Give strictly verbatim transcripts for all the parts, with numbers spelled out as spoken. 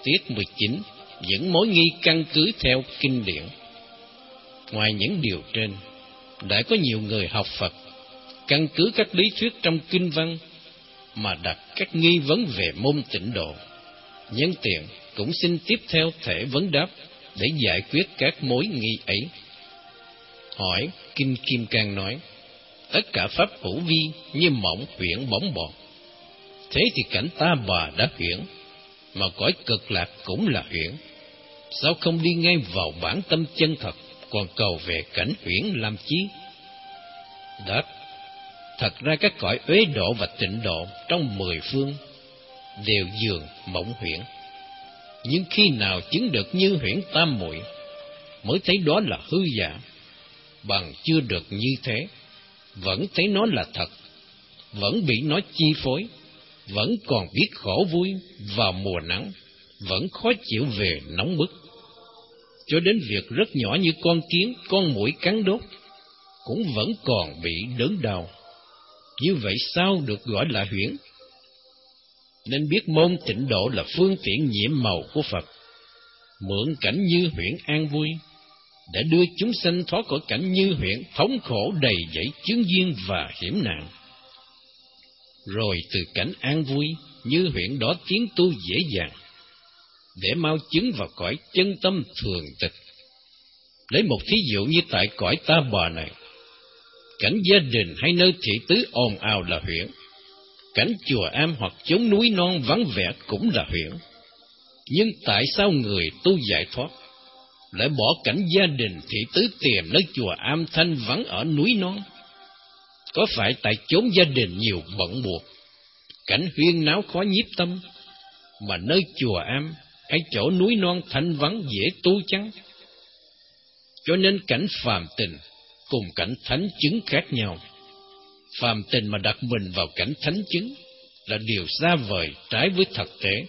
Tiết mười chín, những mối nghi căn cứ theo kinh điển. Ngoài những điều trên, đã có nhiều người học Phật căn cứ các lý thuyết trong kinh văn mà đặt các nghi vấn về môn tịnh độ. Nhân tiện cũng xin tiếp theo thể vấn đáp để giải quyết các mối nghi ấy. Hỏi, Kinh Kim Cang nói, tất cả pháp hữu vi như mộng huyễn bóng bọt. Thế thì cảnh Ta Bà đã huyễn, mà cõi cực lạc cũng là huyễn. Sao không đi ngay vào bản tâm chân thật, còn cầu về cảnh huyễn làm chi? Đáp, thật ra các cõi uế độ và tịnh độ trong mười phương đều dường mộng huyễn. Nhưng khi nào chứng được như huyễn tam muội mới thấy đó là hư giả. Bằng chưa được như thế, vẫn thấy nó là thật, vẫn bị nó chi phối, vẫn còn biết khổ vui vào mùa nắng, vẫn khó chịu về nóng bức. Cho đến việc rất nhỏ như con kiến, con muỗi cắn đốt, cũng vẫn còn bị đớn đau. Như vậy sao được gọi là huyễn? Nên biết môn tịnh độ là phương tiện nhiệm màu của Phật, mượn cảnh như huyễn an vui, để đưa chúng sanh thoát khỏi cảnh như huyễn thống khổ đầy dẫy chướng duyên và hiểm nạn. Rồi từ cảnh an vui như huyễn đó tiến tu dễ dàng, để mau chứng vào cõi chân tâm thường tịch. Lấy một thí dụ như tại cõi Ta Bà này, cảnh gia đình hay nơi thị tứ ồn ào là huyễn, cảnh chùa am hoặc chốn núi non vắng vẻ cũng là huyễn. Nhưng tại sao người tu giải thoát lại bỏ cảnh gia đình thị tứ tìm nơi chùa am thanh vắng ở núi non? Có phải tại chốn gia đình nhiều bận buộc, cảnh huyên náo khó nhiếp tâm, mà nơi chùa am hay chỗ núi non thanh vắng dễ tu chăng? Cho nên cảnh phàm tình cùng cảnh thánh chứng khác nhau. Phàm tình mà đặt mình vào cảnh thánh chứng là điều xa vời, trái với thực tế.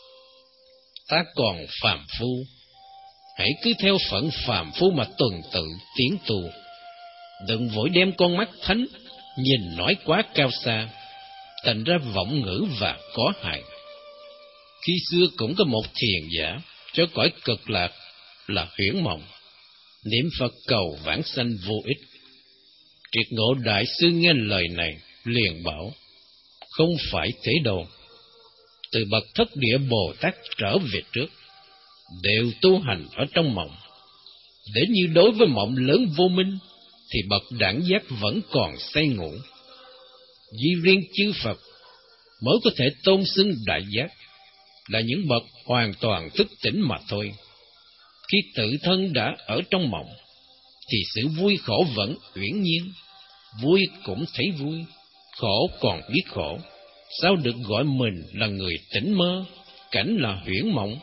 Ta còn phàm phu, hãy cứ theo phận phàm phu mà tuần tự tiến tu. Đừng vội đem con mắt thánh nhìn nói quá cao xa, thành ra vọng ngữ và có hại. Khi xưa cũng có một thiền giả cho cõi cực lạc là huyễn mộng, niệm Phật cầu vãng sanh vô ích. Triệt Ngộ Đại Sư nghe lời này liền bảo, không phải thế đâu. Từ bậc thất địa Bồ Tát trở về trước, đều tu hành ở trong mộng. Để như đối với mộng lớn vô minh, thì bậc đẳng giác vẫn còn say ngủ. Duy riêng chư Phật mới có thể tôn xưng đại giác, là những bậc hoàn toàn thức tỉnh mà thôi. Khi tự thân đã ở trong mộng, thì sự vui khổ vẫn uyển nhiên. Vui cũng thấy vui, khổ còn biết khổ. Sao được gọi mình là người tỉnh mơ, cảnh là huyễn mộng?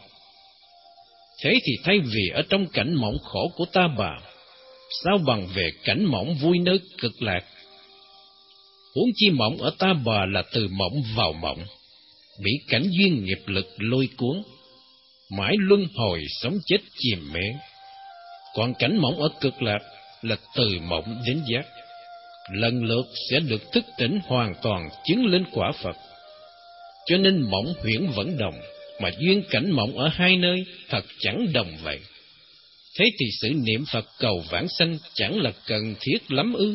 Thế thì thay vì ở trong cảnh mộng khổ của Ta Bà, sao bằng về cảnh mộng vui nơi cực lạc? Huống chi mộng ở Ta Bà là từ mộng vào mộng, bị cảnh duyên nghiệp lực lôi cuốn, mãi luân hồi sống chết chìm mê. Còn cảnh mộng ở cực lạc là từ mộng đến giác, lần lượt sẽ được thức tỉnh hoàn toàn chứng lên quả Phật. Cho nên mộng huyễn vẫn đồng, mà duyên cảnh mộng ở hai nơi thật chẳng đồng vậy. Thế thì sự niệm Phật cầu vãng sanh chẳng là cần thiết lắm ư?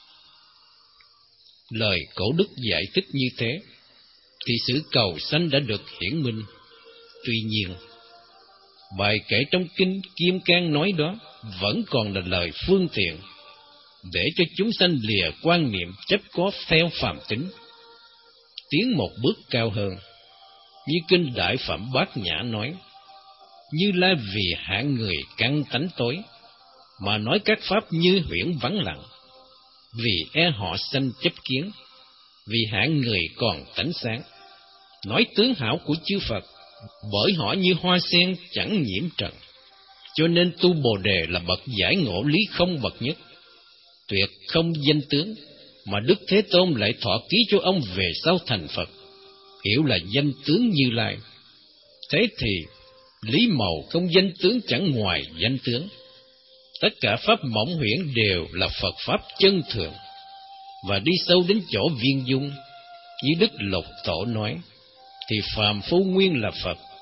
Lời Cổ Đức giải thích như thế, thì sự cầu sanh đã được hiển minh. Tuy nhiên, bài kể trong kinh Kim Cang nói đó vẫn còn là lời phương tiện, để cho chúng sanh lìa quan niệm chấp có theo phàm tính, tiến một bước cao hơn. Như kinh Đại Phẩm Bát Nhã nói, Như Lai vì hạng người căn tánh tối, mà nói các pháp như huyễn vắng lặng, vì e họ sanh chấp kiến, vì hạng người còn tánh sáng. Nói tướng hảo của chư Phật, bởi họ như hoa sen chẳng nhiễm trần. Cho nên tu Bồ Đề là bậc giải ngộ lý không bậc nhất, tuyệt không danh tướng, mà Đức Thế Tôn lại thọ ký cho ông về sau thành Phật, hiểu là danh tướng Như Lai. Thế thì lý màu không danh tướng chẳng ngoài danh tướng. Tất cả pháp mộng huyễn đều là Phật pháp chân thường, và đi sâu đến chỗ viên dung, như Đức Lục Tổ nói, thì phàm phu nguyên là Phật,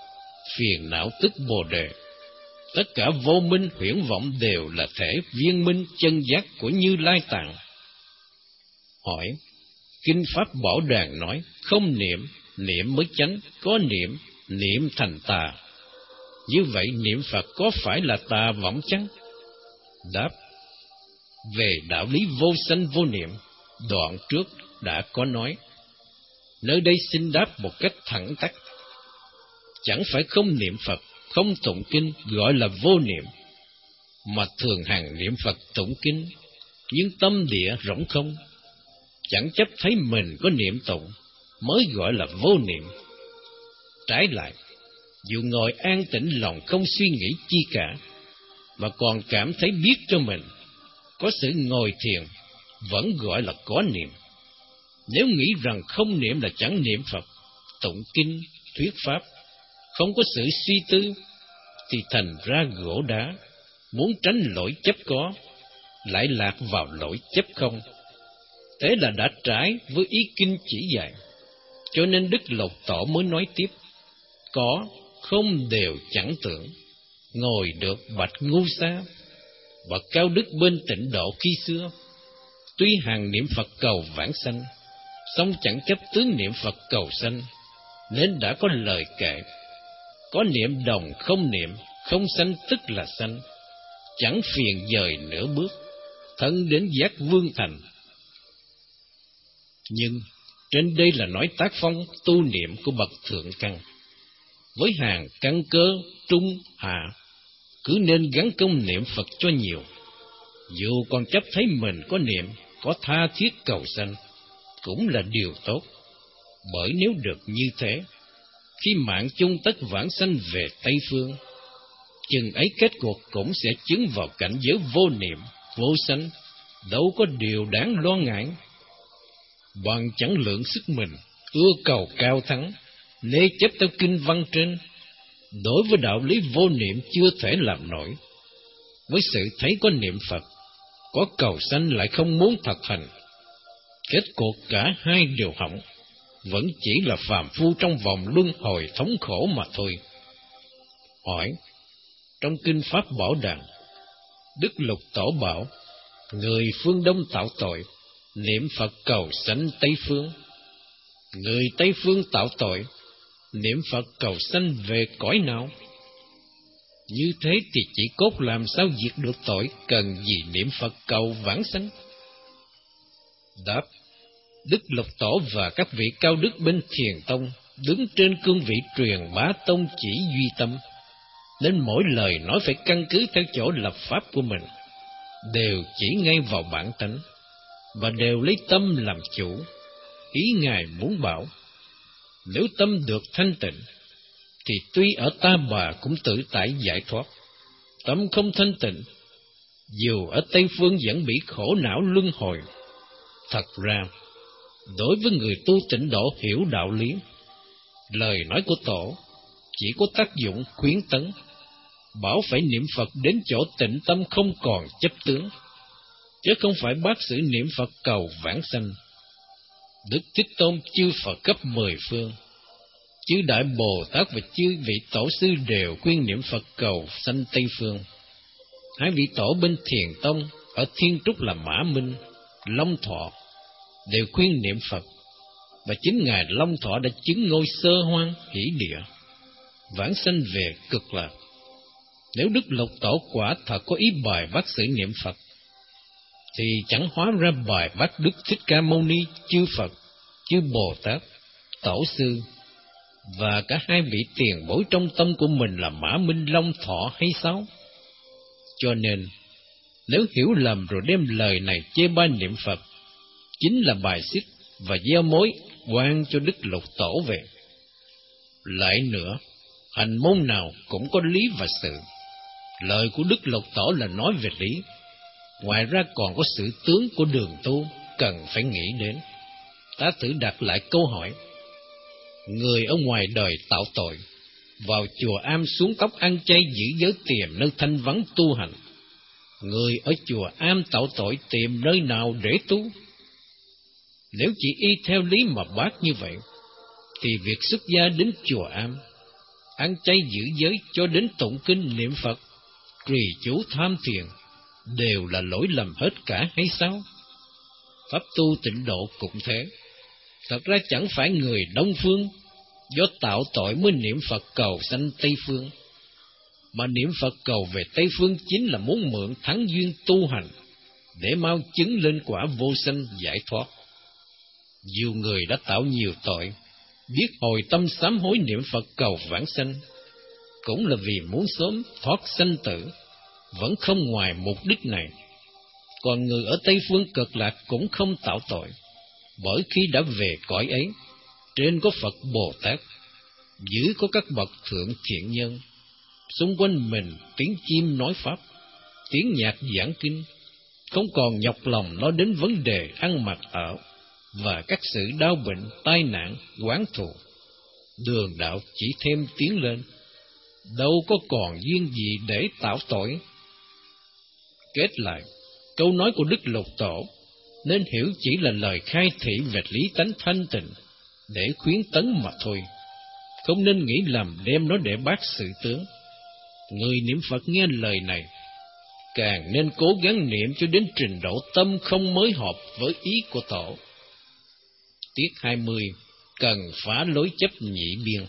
phiền não tức bồ đề. Tất cả vô minh huyễn vọng đều là thể viên minh chân giác của Như Lai Tạng. Hỏi, Kinh Pháp Bảo Đàn nói, không niệm, niệm mới chánh, có niệm, niệm thành tà. Như vậy niệm Phật có phải là tà vọng chăng? Đáp, về đạo lý vô sanh vô niệm, đoạn trước đã có nói. Nơi đây xin đáp một cách thẳng tắc. Chẳng phải không niệm Phật, không tụng kinh gọi là vô niệm, mà thường hàng niệm Phật tụng kinh, nhưng tâm địa rỗng không, chẳng chấp thấy mình có niệm tụng, mới gọi là vô niệm. Trái lại, dù ngồi an tĩnh lòng không suy nghĩ chi cả, mà còn cảm thấy biết cho mình có sự ngồi thiền, vẫn gọi là có niệm. Nếu nghĩ rằng không niệm là chẳng niệm Phật, tụng kinh, thuyết pháp, không có sự suy tư, thì thành ra gỗ đá, muốn tránh lỗi chấp có, lại lạc vào lỗi chấp không. Thế là đã trái với ý kinh chỉ dạy. Cho nên Đức Lục Tổ mới nói tiếp, có, không đều chẳng tưởng, ngồi được bạch ngu sa. Bậc cao đức bên Tịnh Độ khi xưa, tuy hàng niệm Phật cầu vãng sanh, song chẳng chấp tướng niệm Phật cầu sanh, nên đã có lời kệ, có niệm đồng không niệm, không sanh tức là sanh, chẳng phiền dời nửa bước, thân đến giác vương thành. Nhưng trên đây là nói tác phong tu niệm của bậc thượng căn. Với hàng căn cơ trung hạ, cứ nên gắn công niệm Phật cho nhiều. Dù còn chấp thấy mình có niệm, có tha thiết cầu sanh, cũng là điều tốt. Bởi nếu được như thế, khi mạng chung tất vãng sanh về Tây Phương, chừng ấy kết cuộc cũng sẽ chứng vào cảnh giới vô niệm, vô sanh, đâu có điều đáng lo ngại. Bằng chẳng lượng sức mình, ưa cầu cao thắng, nê chấp theo kinh văn trên, đối với đạo lý vô niệm chưa thể làm nổi. Với sự thấy có niệm Phật, có cầu sanh lại không muốn thật hành, kết cuộc cả hai đều hỏng, vẫn chỉ là phàm phu trong vòng luân hồi thống khổ mà thôi. Hỏi, trong Kinh Pháp Bảo Đàn, Đức Lục Tổ bảo, người phương Đông tạo tội, niệm Phật cầu sanh Tây Phương. Người Tây Phương tạo tội, niệm Phật cầu sanh về cõi nào? Như thế thì chỉ cốt làm sao diệt được tội, cần gì niệm Phật cầu vãng sanh? Đáp, Đức Lục Tổ và các vị cao đức bên Thiền Tông đứng trên cương vị truyền bá tông chỉ duy tâm, nên mỗi lời nói phải căn cứ theo chỗ lập pháp của mình, đều chỉ ngay vào bản tánh, và đều lấy tâm làm chủ. Ý Ngài muốn bảo, nếu tâm được thanh tịnh, thì tuy ở ta bà cũng tự tại giải thoát. Tâm không thanh tịnh, dù ở Tây Phương vẫn bị khổ não luân hồi. Thật ra, đối với người tu Tịnh Độ hiểu đạo lý, lời nói của Tổ chỉ có tác dụng khuyến tấn, bảo phải niệm Phật đến chỗ tịnh tâm không còn chấp tướng, chứ không phải bác sử niệm Phật cầu vãng sanh. Đức Thích Tôn chư Phật cấp mười phương, chư Đại Bồ Tát và chư vị Tổ sư đều khuyên niệm Phật cầu sanh Tây Phương. Hai vị Tổ bên Thiền Tông ở Thiên Trúc là Mã Minh, Long Thọ đều khuyên niệm Phật, và chính Ngài Long Thọ đã chứng ngôi Sơ Hoang Hỷ Địa, vãng sanh về Cực Lạc. Nếu Đức Lục Tổ quả thật có ý bài bác sử niệm Phật, thì chẳng hóa ra bài bác Đức Thích Ca Mâu Ni, chư Phật, chư Bồ Tát, Tổ sư, và cả hai vị tiền bối trong tâm của mình là Mã Minh, Long Thọ hay sao? Cho nên, nếu hiểu lầm rồi đem lời này chê bai niệm Phật, chính là bài xích và gieo mối oan cho Đức Lục Tổ về. Lại nữa, hành môn nào cũng có lý và sự. Lời của Đức Lục Tổ là nói về lý, ngoài ra còn có sự tướng của đường tu cần phải nghĩ đến. Ta thử đặt lại câu hỏi, người ở ngoài đời tạo tội, vào chùa am xuống tóc ăn chay giữ giới tìm nơi thanh vắng tu hành. Người ở chùa am tạo tội tìm nơi nào để tu? Nếu chỉ y theo lý mà bác như vậy, thì việc xuất gia đến chùa am ăn chay giữ giới cho đến tụng kinh niệm Phật, trì chú tham thiền, đều là lỗi lầm hết cả hay sao? Pháp tu tịnh độ cũng thế. Thật ra chẳng phải người Đông Phương do tạo tội mới niệm Phật cầu sanh Tây Phương, mà niệm Phật cầu về Tây Phương chính là muốn mượn thắng duyên tu hành, để mau chứng lên quả vô sanh giải thoát. Nhiều người đã tạo nhiều tội, biết hồi tâm sám hối niệm Phật cầu vãng sanh, cũng là vì muốn sớm thoát sanh tử, vẫn không ngoài mục đích này. Còn người ở Tây Phương Cực Lạc cũng không tạo tội, bởi khi đã về cõi ấy, trên có Phật Bồ Tát, dưới có các bậc thượng thiện nhân, xung quanh mình tiếng chim nói Pháp, tiếng nhạc giảng kinh, không còn nhọc lòng nói đến vấn đề ăn mặc ở, và các sự đau bệnh, tai nạn, oán thù. Đường đạo chỉ thêm tiến lên, đâu có còn duyên gì để tạo tội. Kết lại, câu nói của Đức Lục Tổ nên hiểu chỉ là lời khai thị về lý tánh thanh tịnh, để khuyến tấn mà thôi, không nên nghĩ lầm đem nó để bác sự tướng. Người niệm Phật nghe lời này, càng nên cố gắng niệm cho đến trình độ tâm không mới hợp với ý của Tổ. Tiết hai mươi, cần phá lối chấp nhị biên.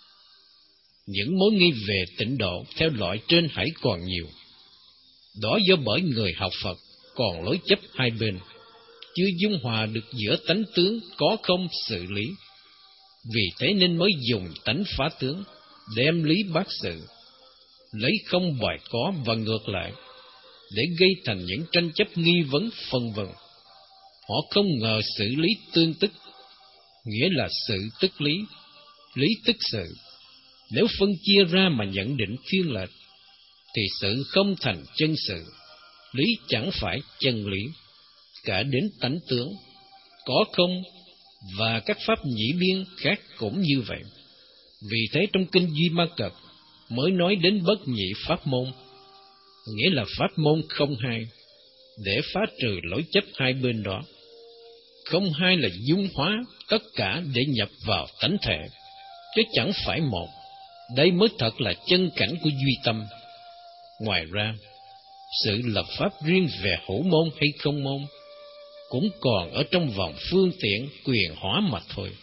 Những mối nghi về tịnh độ theo loại trên hãy còn nhiều. Đó do bởi người học Phật còn lối chấp hai bên, chưa dung hòa được giữa tánh tướng có không sự lý. Vì thế nên mới dùng tánh phá tướng, đem lý bác sự, lấy không bài có và ngược lại, để gây thành những tranh chấp nghi vấn phân vân. Họ không ngờ sự lý tương tức, nghĩa là sự tức lý, lý tức sự. Nếu phân chia ra mà nhận định thiên lệch, thì sự không thành chân sự, lý chẳng phải chân lý. Cả đến tánh tướng, có không và các pháp nhị biên khác cũng như vậy. Vì thế trong kinh Duy Ma Cật mới nói đến bất nhị pháp môn, nghĩa là pháp môn không hai, để phá trừ lối chấp hai bên đó. Không hai là dung hóa tất cả để nhập vào tánh thể, chứ chẳng phải một. Đây mới thật là chân cảnh của duy tâm. Ngoài ra, sự lập pháp riêng về hữu môn hay không môn cũng còn ở trong vòng phương tiện quyền hóa mà thôi.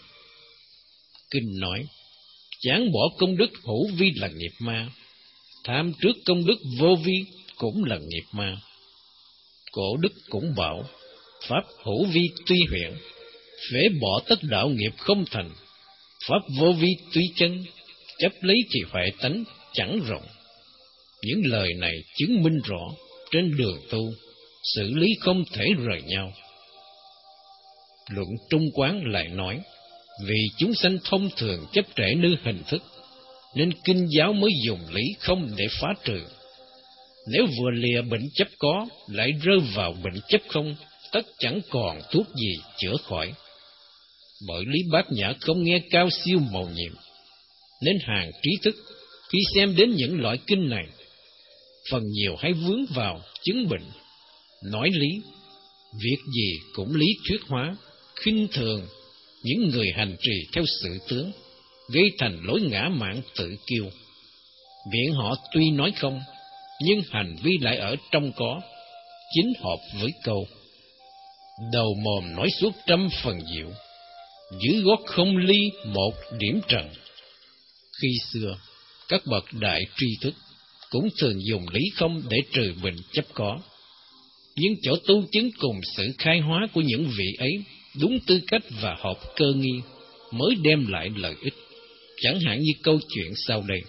Kinh nói, chán bỏ công đức hữu vi là nghiệp ma, tham trước công đức vô vi cũng là nghiệp ma. Cổ đức cũng bảo, pháp hữu vi tuy huyện, phế bỏ tất đạo nghiệp không thành, pháp vô vi tuy chân, chấp lấy thì huệ tánh chẳng rộng. Những lời này chứng minh rõ, trên đường tu, xử lý không thể rời nhau. Luận Trung Quán lại nói, vì chúng sanh thông thường chấp trễ nơi hình thức, nên kinh giáo mới dùng lý không để phá trừ. Nếu vừa lìa bệnh chấp có, lại rơi vào bệnh chấp không, tất chẳng còn thuốc gì chữa khỏi. Bởi lý Bát Nhã không nghe cao siêu mầu nhiệm, nên hàng trí thức khi xem đến những loại kinh này, phần nhiều hay vướng vào chứng bệnh, nói lý, việc gì cũng lý thuyết hóa, khinh thường những người hành trì theo sự tướng, gây thành lối ngã mạn tự kiêu. Miệng họ tuy nói không, nhưng hành vi lại ở trong có, chính hợp với câu đầu mồm nói suốt trăm phần diệu, dưới gót không ly một điểm trần. Khi xưa, các bậc đại tri thức cũng thường dùng lý không để trừ bệnh chấp có, nhưng chỗ tu chứng cùng sự khai hóa của những vị ấy đúng tư cách và hợp cơ nghi mới đem lại lợi ích. Chẳng hạn như câu chuyện sau đây.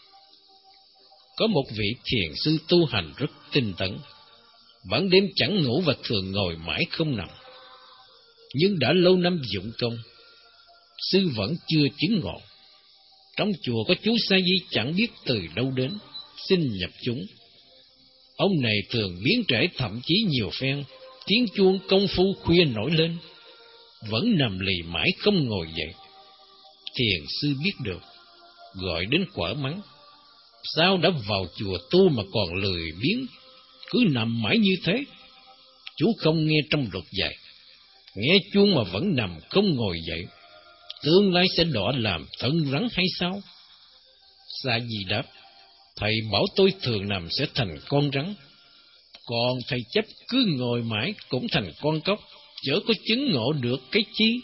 Có một vị thiền sư tu hành rất tinh tấn, ban đêm chẳng ngủ và thường ngồi mãi không nằm. Nhưng đã lâu năm dụng công, sư vẫn chưa chứng ngộ. Trong chùa có chú sa di chẳng biết từ đâu đến, xin nhập chúng. Ông này thường biến trễ thậm chí nhiều phen, tiếng chuông công phu khuya nổi lên, vẫn nằm lì mãi không ngồi dậy. Thiền sư biết được, gọi đến quở mắng. Sao đã vào chùa tu mà còn lười biếng, cứ nằm mãi như thế? Chú không nghe trong luật dạy, nghe chuông mà vẫn nằm không ngồi dậy, tương lai sẽ đọa làm thân rắn hay sao? Sa Di đáp: Thầy bảo tôi thường nằm sẽ thành con rắn, còn thầy chấp cứ ngồi mãi cũng thành con cóc, chớ có chứng ngộ được cái chi.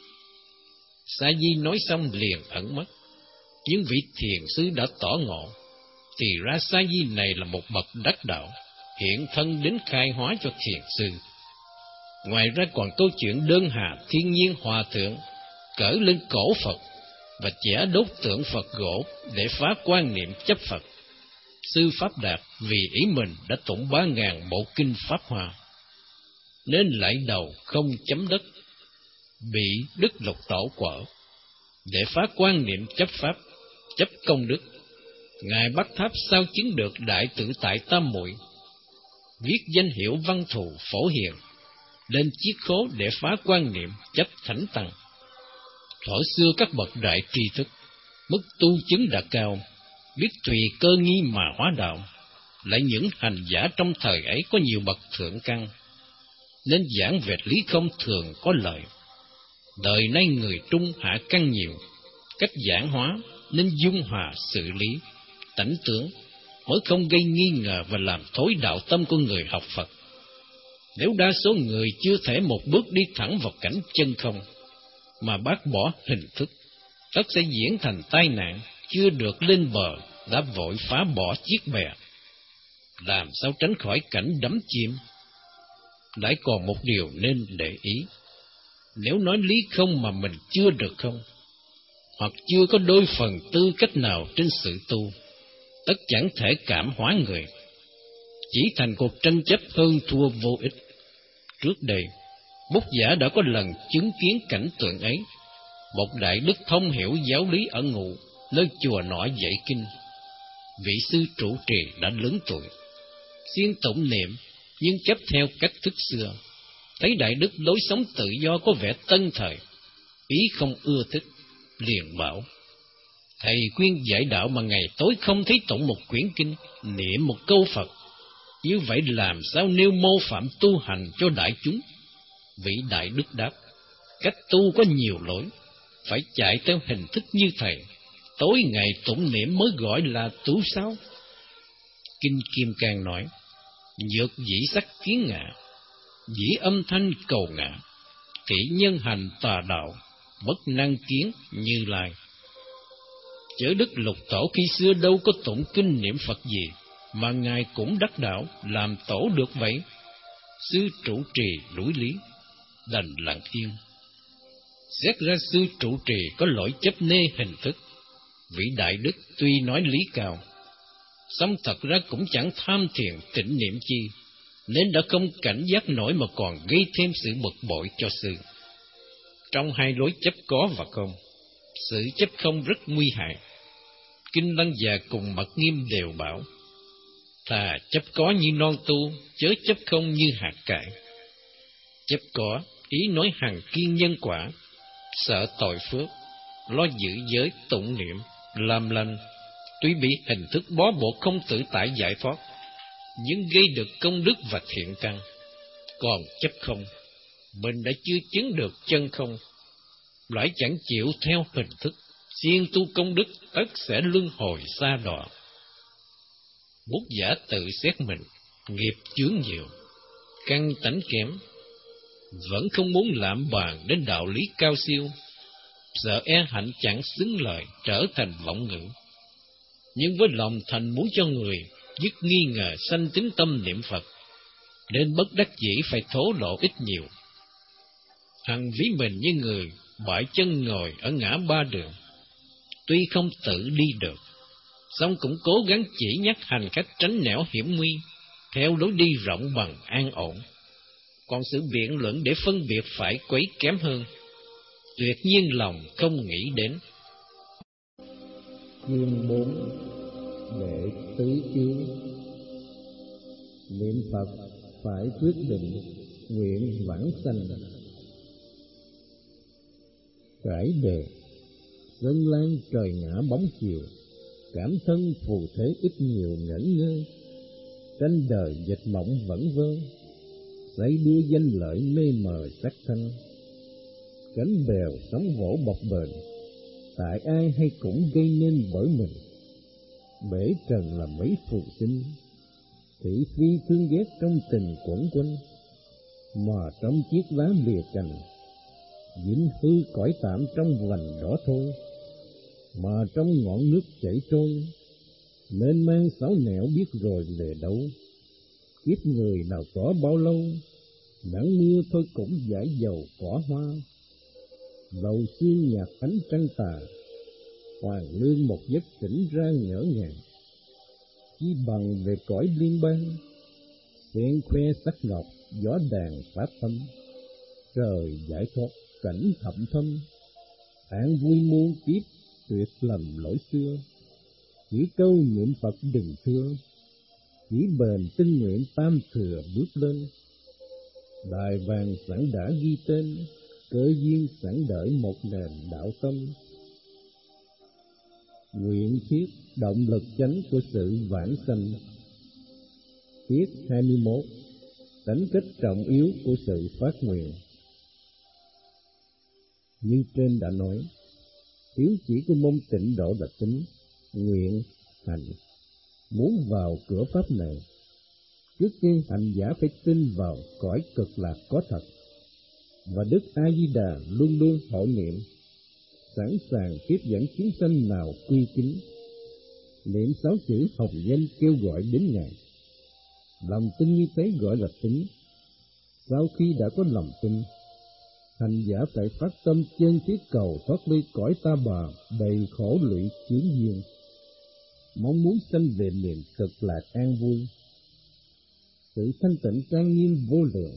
Sa Di nói xong liền ẩn mất. Nhưng vị thiền sư đã tỏ ngộ, thì ra Sa Di này là một bậc đắc đạo, hiện thân đến khai hóa cho thiền sư. Ngoài ra còn câu chuyện đơn hà thiên nhiên hòa thượng cởi lên cổ Phật và chẻ đốt tượng Phật gỗ để phá quan niệm chấp Phật. Sư Pháp Đạt vì ý mình đã tụng ba ngàn bộ kinh Pháp Hoa, nên lại đầu không chấm đất, bị Đức Lục Tổ quở. Để phá quan niệm chấp Pháp, chấp công đức, Ngài Bắc Tháp sao chứng được đại tự tại tam muội, viết danh hiệu Văn Thù Phổ Hiền lên chiết khố để phá quan niệm chấp thánh tăng. Thuở xưa các bậc đại tri thức, mức tu chứng đã cao, biết tùy cơ nghi mà hóa đạo, lại những hành giả trong thời ấy có nhiều bậc thượng căn, nên giảng về lý không thường có lợi. Đời nay người trung hạ căn nhiều, cách giảng hóa nên dung hòa xử lý, tánh tướng, mới không gây nghi ngờ và làm thối đạo tâm của người học Phật. Nếu đa số người chưa thể một bước đi thẳng vào cảnh chân không, mà bác bỏ hình thức, tất sẽ diễn thành tai nạn, chưa được lên bờ đã vội phá bỏ chiếc bè. Làm sao tránh khỏi cảnh đắm chìm? Lại còn một điều nên để ý, nếu nói lý không mà mình chưa được không, hoặc chưa có đôi phần tư cách nào trên sự tu, tất chẳng thể cảm hóa người, chỉ thành cuộc tranh chấp hơn thua vô ích. Trước đây, Bút Giả đã có lần chứng kiến cảnh tượng ấy. Một đại đức thông hiểu giáo lý ở ngụ nơi chùa nọ dạy kinh. Vị sư trụ trì đã lớn tuổi, siêng tụng niệm nhưng chấp theo cách thức xưa. Thấy đại đức lối sống tự do có vẻ tân thời, ý không ưa thích, liền bảo: Thầy khuyên dạy đạo mà ngày tối không thấy tụng một quyển kinh, niệm một câu Phật, như vậy làm sao nêu mô phạm tu hành cho đại chúng? Vị đại đức đáp: Cách tu có nhiều lỗi, phải chạy theo hình thức như thầy, tối ngày tụng niệm mới gọi là tu sao? Kinh Kim Cang nói: Nhược dĩ sắc kiến ngạ, dĩ âm thanh cầu ngạ, thị nhân hành tà đạo, bất năng kiến Như Lai. Chớ Đức Lục Tổ khi xưa đâu có tụng kinh niệm Phật gì, mà Ngài cũng đắc đạo, làm tổ được vậy. Sư trụ trì đuổi lý, đành lặng yên. Xét ra sư trụ trì có lỗi chấp nê hình thức. Vị đại đức tuy nói lý cao, song thật ra cũng chẳng tham thiền tịnh niệm chi, nên đã không cảnh giác nổi mà còn gây thêm sự bực bội cho sư. Trong hai lối chấp có và không, sự chấp không rất nguy hại. Kinh Lăng Già cùng Mật Nghiêm đều bảo: Thà chấp có như non tu, chớ chấp không như hạt cải. Chấp có, ý nói hằng kiên nhân quả, sợ tội phước, lo giữ giới tụng niệm, làm lành, tuy bị hình thức bó buộc không tự tại giải thoát, nhưng gây được công đức và thiện căn. Còn chấp không, mình đã chưa chứng được chân không, lại chẳng chịu theo hình thức, siêng tu công đức tất sẽ luân hồi xa đọa. Bút Giả tự xét mình, nghiệp chướng nhiều, căn tánh kém, vẫn không muốn lạm bàn đến đạo lý cao siêu, sợ e hạnh chẳng xứng lời trở thành vọng ngữ. Nhưng với lòng thành muốn cho người dứt nghi ngờ sanh tín tâm niệm Phật, nên bất đắc dĩ phải thổ lộ ít nhiều. Hằng ví mình như người bãi chân ngồi ở ngã ba đường, tuy không tự đi được, song cũng cố gắng chỉ nhắc hành khách tránh nẻo hiểm nguy, theo lối đi rộng bằng an ổn. Còn sự biện luận để phân biệt phải quấy kém hơn, tuyệt nhiên lòng không nghĩ đến. Chương bốn. Đệ tứ chú. Niệm Phật phải quyết định, nguyện vãng sanh. Cải đề: Dân lan trời ngã bóng chiều, cảm thân phù thế ít nhiều ngẩn ngơ. Tranh đời dịch mộng vẫn vơ, say đua danh lợi mê mờ sắc thanh. Cánh bèo sóng vỗ bập bềnh, tại ai hay cũng gây nên bởi mình. bể trần là mấy phù sinh, thị phi thương ghét trong tình quẩn quanh, mà trong chiếc lá lìa cành, dính hư cõi tạm trong vành đỏ thôi, mà trong ngọn nước chảy trôi, mênh mang sáu nẻo biết rồi về đâu. Kiếp người nào có bao lâu, nắng mưa thôi cũng giải dầu cỏ hoa, lầu xương nhạt ánh trăng tà, hoàng lương một giấc tỉnh ra ngỡ ngàng. Chi bằng về cõi liên bang, xen khoe sắc ngọc, gió đàn phát tâm, trời giải thoát cảnh thậm thâm, an vui muôn kiếp tuyệt lầm lỗi xưa. Chỉ câu niệm Phật đừng thưa, chỉ bền tinh nguyện tam thừa bước lên. Đài vàng sẵn đã ghi tên, cơ duyên sẵn đợi một nền đạo tâm. Nguyện thiết động lực chánh của sự vãng sanh. Tiết hai mươi mốt. Tính cách trọng yếu của sự phát nguyện. Như trên đã nói, thiếu chỉ của môn tịnh độ là tính, nguyện, hành. Muốn vào cửa pháp này, trước tiên hành giả phải tin vào cõi cực lạc có thật, và Đức A Di Đà luôn luôn hộ niệm, sẵn sàng tiếp dẫn chúng sanh nào quy kính. Niệm sáu chữ hồng danh kêu gọi đến Ngài. Lòng tin như thế gọi là tính. Sau khi đã có lòng tin, hành giả phải phát tâm chân thiết cầu thoát ly cõi ta bà đầy khổ lụy chướng duyên, mong muốn sanh về niềm cực lạc an vui. Sự thanh tịnh trang nghiêm vô lượng,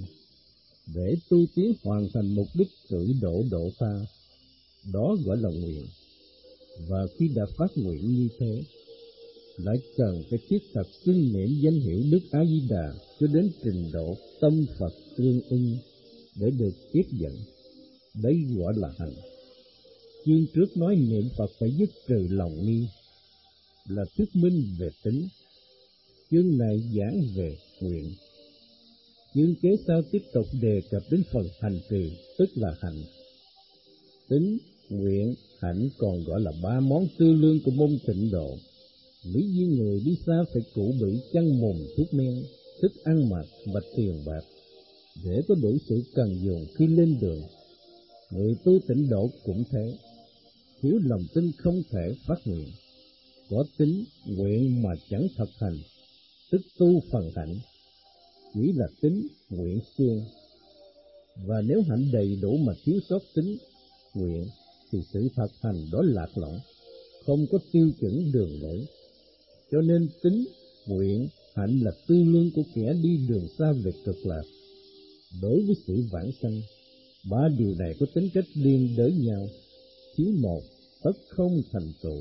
để tu tiến hoàn thành mục đích cử độ độ ta, đó gọi là nguyện. Và khi đã phát nguyện như thế, lại cần phải thiết thật xưng niệm danh hiệu Đức A Di Đà cho đến trình độ tâm Phật tương ưng để được tiếp dẫn. Đấy gọi là hành. Chương trước nói niệm Phật phải dứt trừ lòng nghi, là thuyết minh về tính. Chương này giảng về nguyện. Chương kế sau tiếp tục đề cập đến phần hành trì, tức là hạnh. Tính, nguyện, hạnh còn gọi là ba món tư lương của môn tịnh độ. Lý như người đi xa phải cũ bị chăn mùng thuốc men, thức ăn mặc và tiền bạc, để có đủ sự cần dùng khi lên đường. Người tu tịnh độ cũng thế, thiếu lòng tin không thể phát nguyện. Có tính, nguyện mà chẳng thực hành, tức tu phần hạnh, chỉ là tính, nguyện suông. Và nếu hạnh đầy đủ mà thiếu sót tính, nguyện, thì sự thực hành đó lạc lõng, không có tiêu chuẩn đường lối. Cho nên tính, nguyện, hạnh là tư lương của kẻ đi đường xa về cực lạc. Đối với sự vãng sanh, ba điều này có tính cách liên đới nhau, thiếu một tất không thành tựu.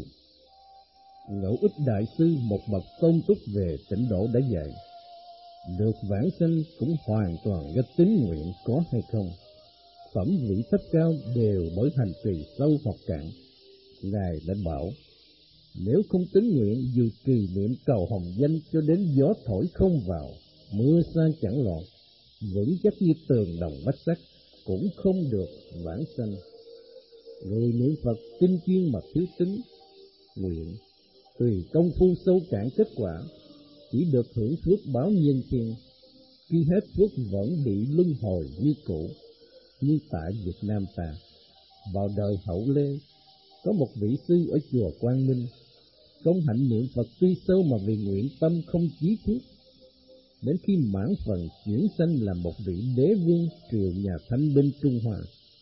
Ngẫu Ích Đại Sư, một bậc tôn túc về tịnh độ đã dạy, được vãng sanh cũng hoàn toàn do tính nguyện có hay không. Phẩm vị thấp cao đều bởi hành trì sâu hoặc cạn. Ngài đã bảo, nếu không tính nguyện, dù trì niệm cầu hồng danh cho đến gió thổi không vào, mưa sa chẳng lọt, vững chắc như tường đồng bách sắt, cũng không được vãng sanh. Người niệm Phật tinh chuyên mà thiếu tính, nguyện, tùy công phu sâu cạn kết quả, chỉ được hưởng phước báo nhân thiên, khi hết phước vẫn bị luân hồi như cũ. Như tại Việt Nam ta, vào đời Hậu Lê, có một vị sư ở chùa Quang Minh, công hạnh niệm Phật tuy sâu mà vì nguyện tâm không chí thiết. Đến khi mãn phần chuyển sanh làm một vị đế vương triều nhà Thanh Binh Trung Hoa.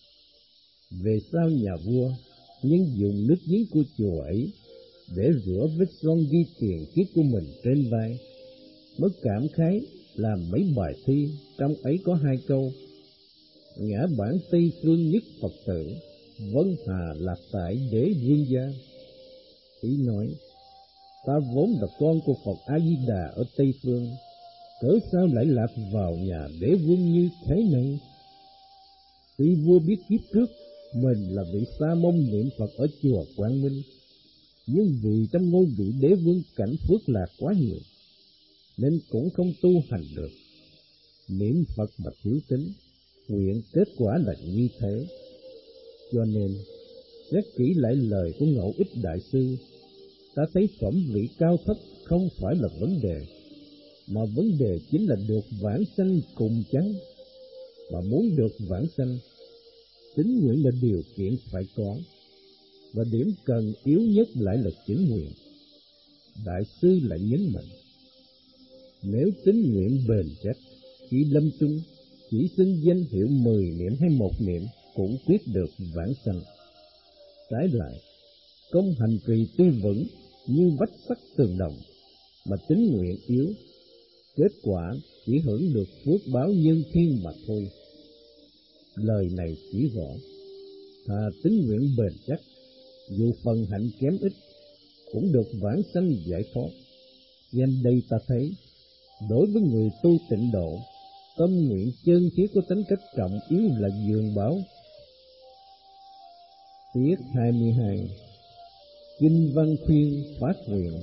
Về sau nhà vua nhân dùng nước giếng của chùa ấy để rửa vết son ghi tiền kiếp của mình trên vai, mới cảm khái làm mấy bài thi, trong ấy có hai câu: ngã bản Tây Phương nhất Phật tử, vân hà lạc tại đế vương gia. Ý nói, ta vốn là con của Phật A Di Đà ở Tây Phương, cớ sao lại lạc vào nhà đế vương như thế này? Tuy vua biết kiếp trước mình là vị sa môn niệm Phật ở chùa Quang Minh, nhưng vì trong ngôi vị đế vương cảnh phước lạc quá nhiều, nên cũng không tu hành được. Niệm Phật mà thiếu tính, nguyện kết quả là như thế. Cho nên, xét kỹ lại lời của Ngẫu Ích Đại Sư, ta thấy phẩm vị cao thấp không phải là vấn đề, mà vấn đề chính là được vãng sanh cùng chăng. Và muốn được vãng sanh, tín nguyện là điều kiện phải có, và điểm cần yếu nhất lại là chữ nguyện. Đại sư lại nhấn mạnh, nếu tín nguyện bền chắc, khi lâm chung chỉ xưng danh hiệu mười niệm hay một niệm cũng quyết được vãng sanh. Trái lại, công hành trì tuy vững như vách sắt tường đồng, mà tín nguyện yếu, kết quả chỉ hưởng được phước báo nhân thiên mà thôi. Lời này chỉ rõ, thà tín nguyện bền chắc, dù phần hạnh kém ít, cũng được vãng sanh giải thoát. Xem đây ta thấy, đối với người tu tịnh độ, tâm nguyện chân thiết có tính cách trọng yếu là dường bảo. Tiết hai mươi hai. Kinh văn khuyên phát nguyện.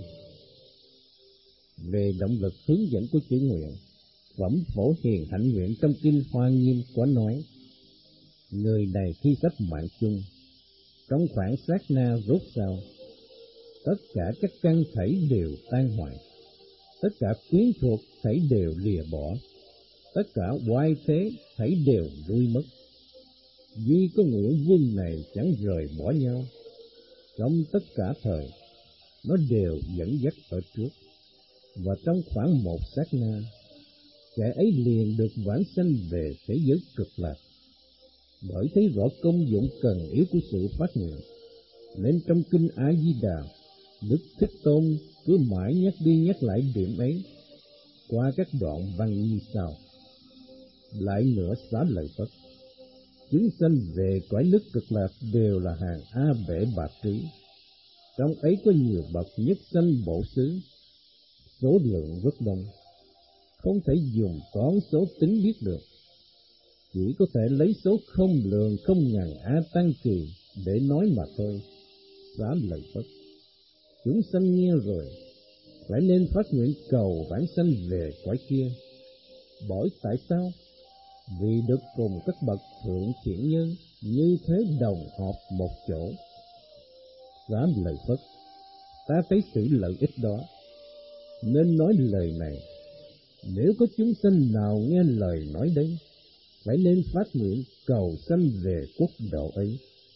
Về động lực hướng dẫn của chữ nguyện, phẩm Phổ Hiền Hạnh Nguyện trong kinh Hoa Nghiêm có nói, người này khi sắp mạng chung, trong khoảng sát na rốt sao, tất cả các căn thảy đều tan hoại, tất cả quyến thuộc thảy đều lìa bỏ, tất cả oai thế thảy đều lui mất. Duy có nguyện vương này chẳng rời bỏ nhau, trong tất cả thời, nó đều dẫn dắt ở trước, và trong khoảng một sát na, kẻ ấy liền được vãng sanh về thế giới cực lạc. Bởi thấy rõ công dụng cần yếu của sự phát nguyện, nên trong kinh A Di Đà, Đức Thích Tôn cứ mãi nhắc đi nhắc lại điểm ấy qua các đoạn văn như sau. Lại nữa xá lợi Phất, chúng sanh về cõi nước cực lạc đều là hàng A Bệ Bạc Trí. Trong ấy có nhiều bậc nhất sanh bộ xứ, số lượng rất đông, không thể dùng toán số tính biết được, chỉ có thể lấy số không lường không ngàn A tăng kỳ để nói mà thôi. Xá lợi Phất, chúng sanh nghe rồi, phải nên phát nguyện cầu vãng sanh về cõi kia. Bởi tại sao? Vì được cùng các bậc thượng thiện nhân như thế đồng họp một chỗ. Xá lợi Phất, ta thấy sự lợi ích đó, nên nói lời này. Nếu có chúng sanh nào nghe lời nói đấy, phải nên phát nguyện cầu sanh về quốc độ ấy.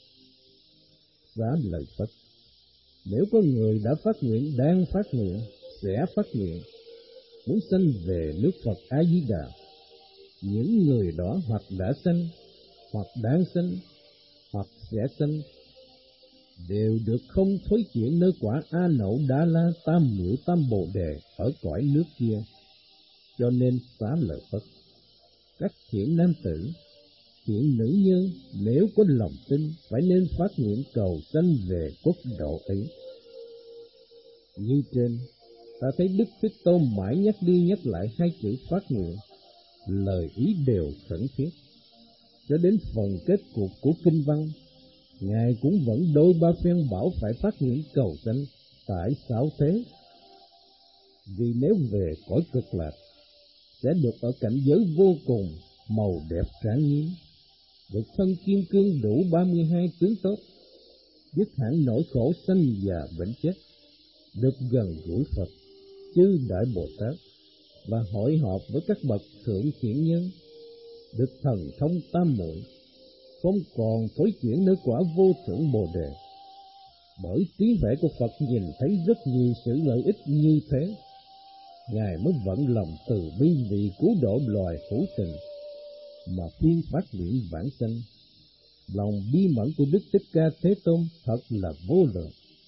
Xá lợi Phất, nếu có người đã phát nguyện, đang phát nguyện, sẽ phát nguyện, muốn sanh về nước Phật A Di Đà, những người đó hoặc đã sanh, hoặc đang sanh, hoặc sẽ sanh, đều được không thối chuyển nơi quả A Nậu Đa La Tam Miểu Tam Bồ Đề ở cõi nước kia. Cho nên xá lợi Phất, các thiện nam tử, thiện nữ nhân nếu có lòng tin, phải nên phát nguyện cầu sanh về quốc độ ấy. Như trên, ta thấy Đức Thích Tôn mãi nhắc đi nhắc lại hai chữ phát nguyện, lời ý đều khẩn thiết. Cho đến phần kết cuộc của kinh văn, Ngài cũng vẫn đôi ba phen bảo phải phát nguyện cầu sanh. Tại sao thế? Vì nếu về cõi cực lạc, sẽ được ở cảnh giới vô cùng, màu đẹp tráng nhiên, được thân kim cương đủ ba mươi hai tướng tốt, dứt hẳn nỗi khổ sanh già bệnh chết, được gần gũi Phật, chư Đại Bồ Tát, và hội họp với các bậc thượng thiện nhân, được thần thông tam muội, không còn thối chuyển nơi quả vô thượng Bồ Đề. Bởi trí huệ của Phật nhìn thấy rất nhiều sự lợi ích như thế, Ngài mới vận lòng từ bi vì cứu độ loài hữu tình, mà khuyên phát nguyện vãng sanh. Lòng bi mẫn của Đức Thích Ca Thế Tôn thật là vô lượng.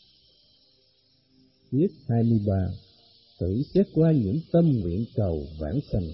Tiết hai mươi ba. Tự xét qua những tâm nguyện cầu vãng sanh.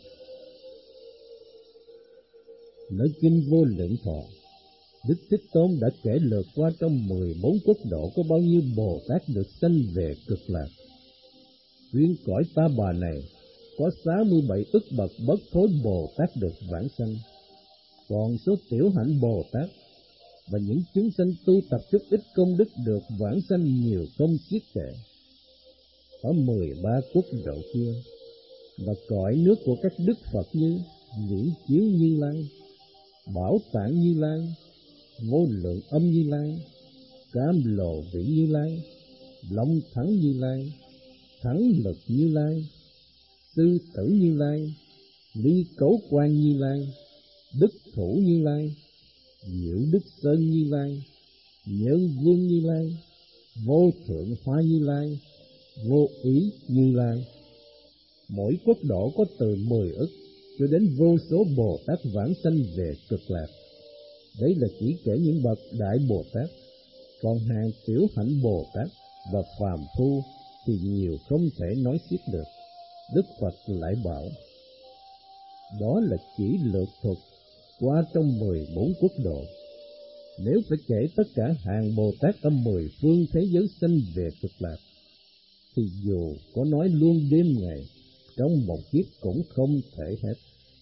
Nơi kinh Vô Lượng Thọ, Đức Thích Tôn đã kể lượt qua trong mười bốn quốc độ có bao nhiêu Bồ Tát được sanh về cực lạc. Riêng cõi Ta Bà này có sáu mươi bảy ức bậc bất thối Bồ Tát được vãng sanh. Còn số tiểu hạnh Bồ Tát và những chúng sanh tu tập chút ít công đức được vãng sanh nhiều không xiết kể. Ở mười ba quốc độ kia và cõi nước của các đức Phật như Liễn Chiếu Như Lai, Bảo Tạng Như Lai, Vô Lượng Âm Như Lai, Cam Lồ Vị Như Lai, Long thắng Như Lai, thắng lực Như Lai, sư tử Như Lai, ly cấu quan Như Lai, đức thủ Như Lai, diệu đức sơn Như Lai, nhân vương Như Lai, vô thượng hoa Như Lai, vô úy Như Lai. Mỗi quốc độ có từ mười ức cho đến vô số Bồ Tát vãng sanh về cực lạc. Đấy là chỉ kể những bậc đại Bồ Tát, còn hàng tiểu hạnh Bồ Tát và phàm phu thì nhiều không thể nói xiết được. Đức Phật lại bảo, đó là chỉ lược thuật qua trong mười bốn quốc độ. Nếu phải kể tất cả hàng Bồ Tát ở mười phương thế giới sanh về cực lạc, thì dù có nói luôn đêm ngày, trong một kiếp cũng không thể hết.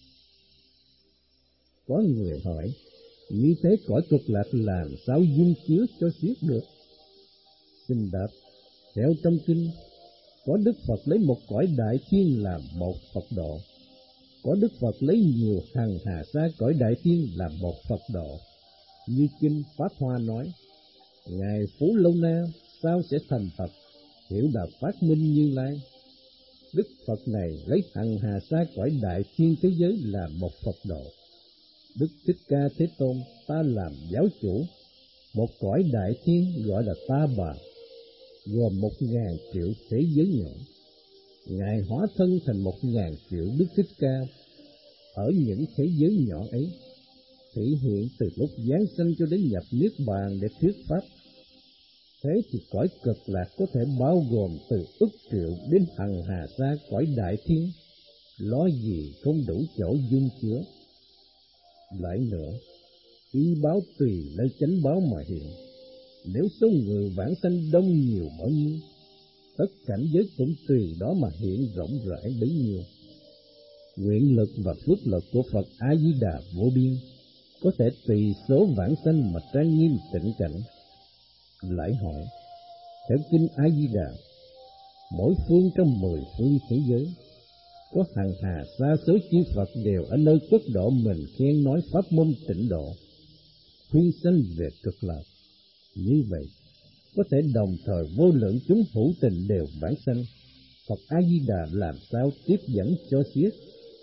Có người hỏi, như thế cõi cực lạc làm sao dung chứa cho xiết được? Xin đáp, theo trong kinh, có Đức Phật lấy một cõi đại thiên làm một Phật độ, có Đức Phật lấy nhiều hằng hà sa cõi đại thiên làm một Phật độ. Như kinh Pháp Hoa nói, Ngài Phú Lâu Na sao sẽ thành Phật, hiểu đạo phát minh Như Lai. Đức Phật này lấy hằng hà sa cõi đại thiên thế giới làm một Phật độ. Đức Thích Ca Thế Tôn ta làm giáo chủ, một cõi đại thiên gọi là Ta Bà, gồm một ngàn triệu thế giới nhỏ. Ngài hóa thân thành một ngàn triệu Đức Thích Ca ở những thế giới nhỏ ấy, thể hiện từ lúc giáng sanh cho đến nhập niết bàn để thuyết pháp. Thế thì cõi cực lạc có thể bao gồm từ ức triệu đến hằng hà sa cõi đại thiên, lo gì không đủ chỗ dung chứa. Lại nữa, y báo tùy nơi chánh báo mà hiện. Nếu số người vãng sanh đông nhiều bao nhiêu, tất cảnh giới cũng tùy đó mà hiện rộng rãi bấy nhiêu. Nguyện lực và phước lực của Phật A Di Đà vô biên, có thể tùy số vãng sanh mà trang nghiêm tịnh cảnh. Lại hỏi, theo kinh A Di Đà, mỗi phương trong mười phương thế giới, có hằng hà sa số chư Phật đều ở nơi quốc độ mình khen nói pháp môn tịnh độ, khuyên sanh về cực lạc. Như vậy, có thể đồng thời vô lượng chúng hữu tình đều vãng sanh, Phật A Di Đà làm sao tiếp dẫn cho xiết?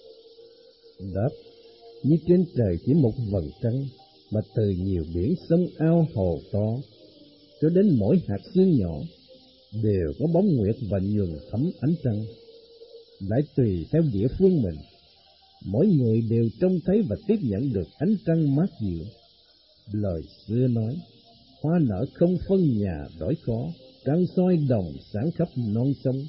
Đáp, như trên trời chỉ một vầng trăng, mà từ nhiều biển sông ao hồ to cho đến mỗi hạt xương nhỏ đều có bóng nguyệt và nhường thấm ánh trăng. Lại tùy theo địa phương mình, mỗi người đều trông thấy và tiếp nhận được ánh trăng mát dịu. Lời xưa nói, hoa nở không phân nhà đói khó, trăng soi đồng sáng khắp non sông.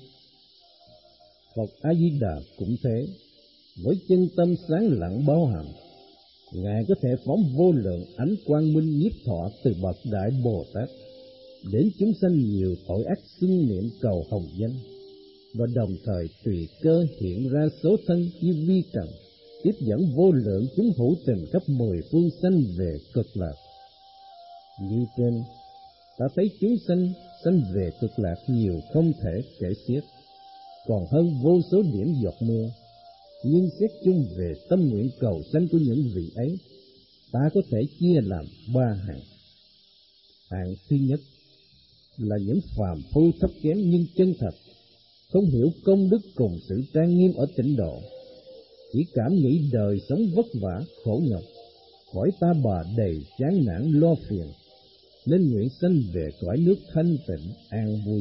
Phật A Di Đà cũng thế, với chân tâm sáng lặng bao hàm, Ngài có thể phóng vô lượng ánh quang minh nhiếp thọ từ bậc đại Bồ Tát đến chúng sanh nhiều tội ác xưng niệm cầu hồng danh, và đồng thời tùy cơ hiện ra số thân như vi trần, tiếp dẫn vô lượng chúng hữu tình khắp mười phương sanh về cực lạc. Như trên, ta thấy chúng sanh sanh về cực lạc nhiều không thể kể xiết, còn hơn vô số điểm giọt mưa. Nhưng xét chung về tâm nguyện cầu sanh của những vị ấy, ta có thể chia làm ba hạng. Hạng thứ nhất là những phàm phu thấp kém nhưng chân thật, không hiểu công đức cùng sự trang nghiêm ở tịnh độ, chỉ cảm nghĩ đời sống vất vả khổ nhọc, cõi Ta Bà đầy chán nản lo phiền, nên nguyện sanh về cõi nước thanh tịnh an vui.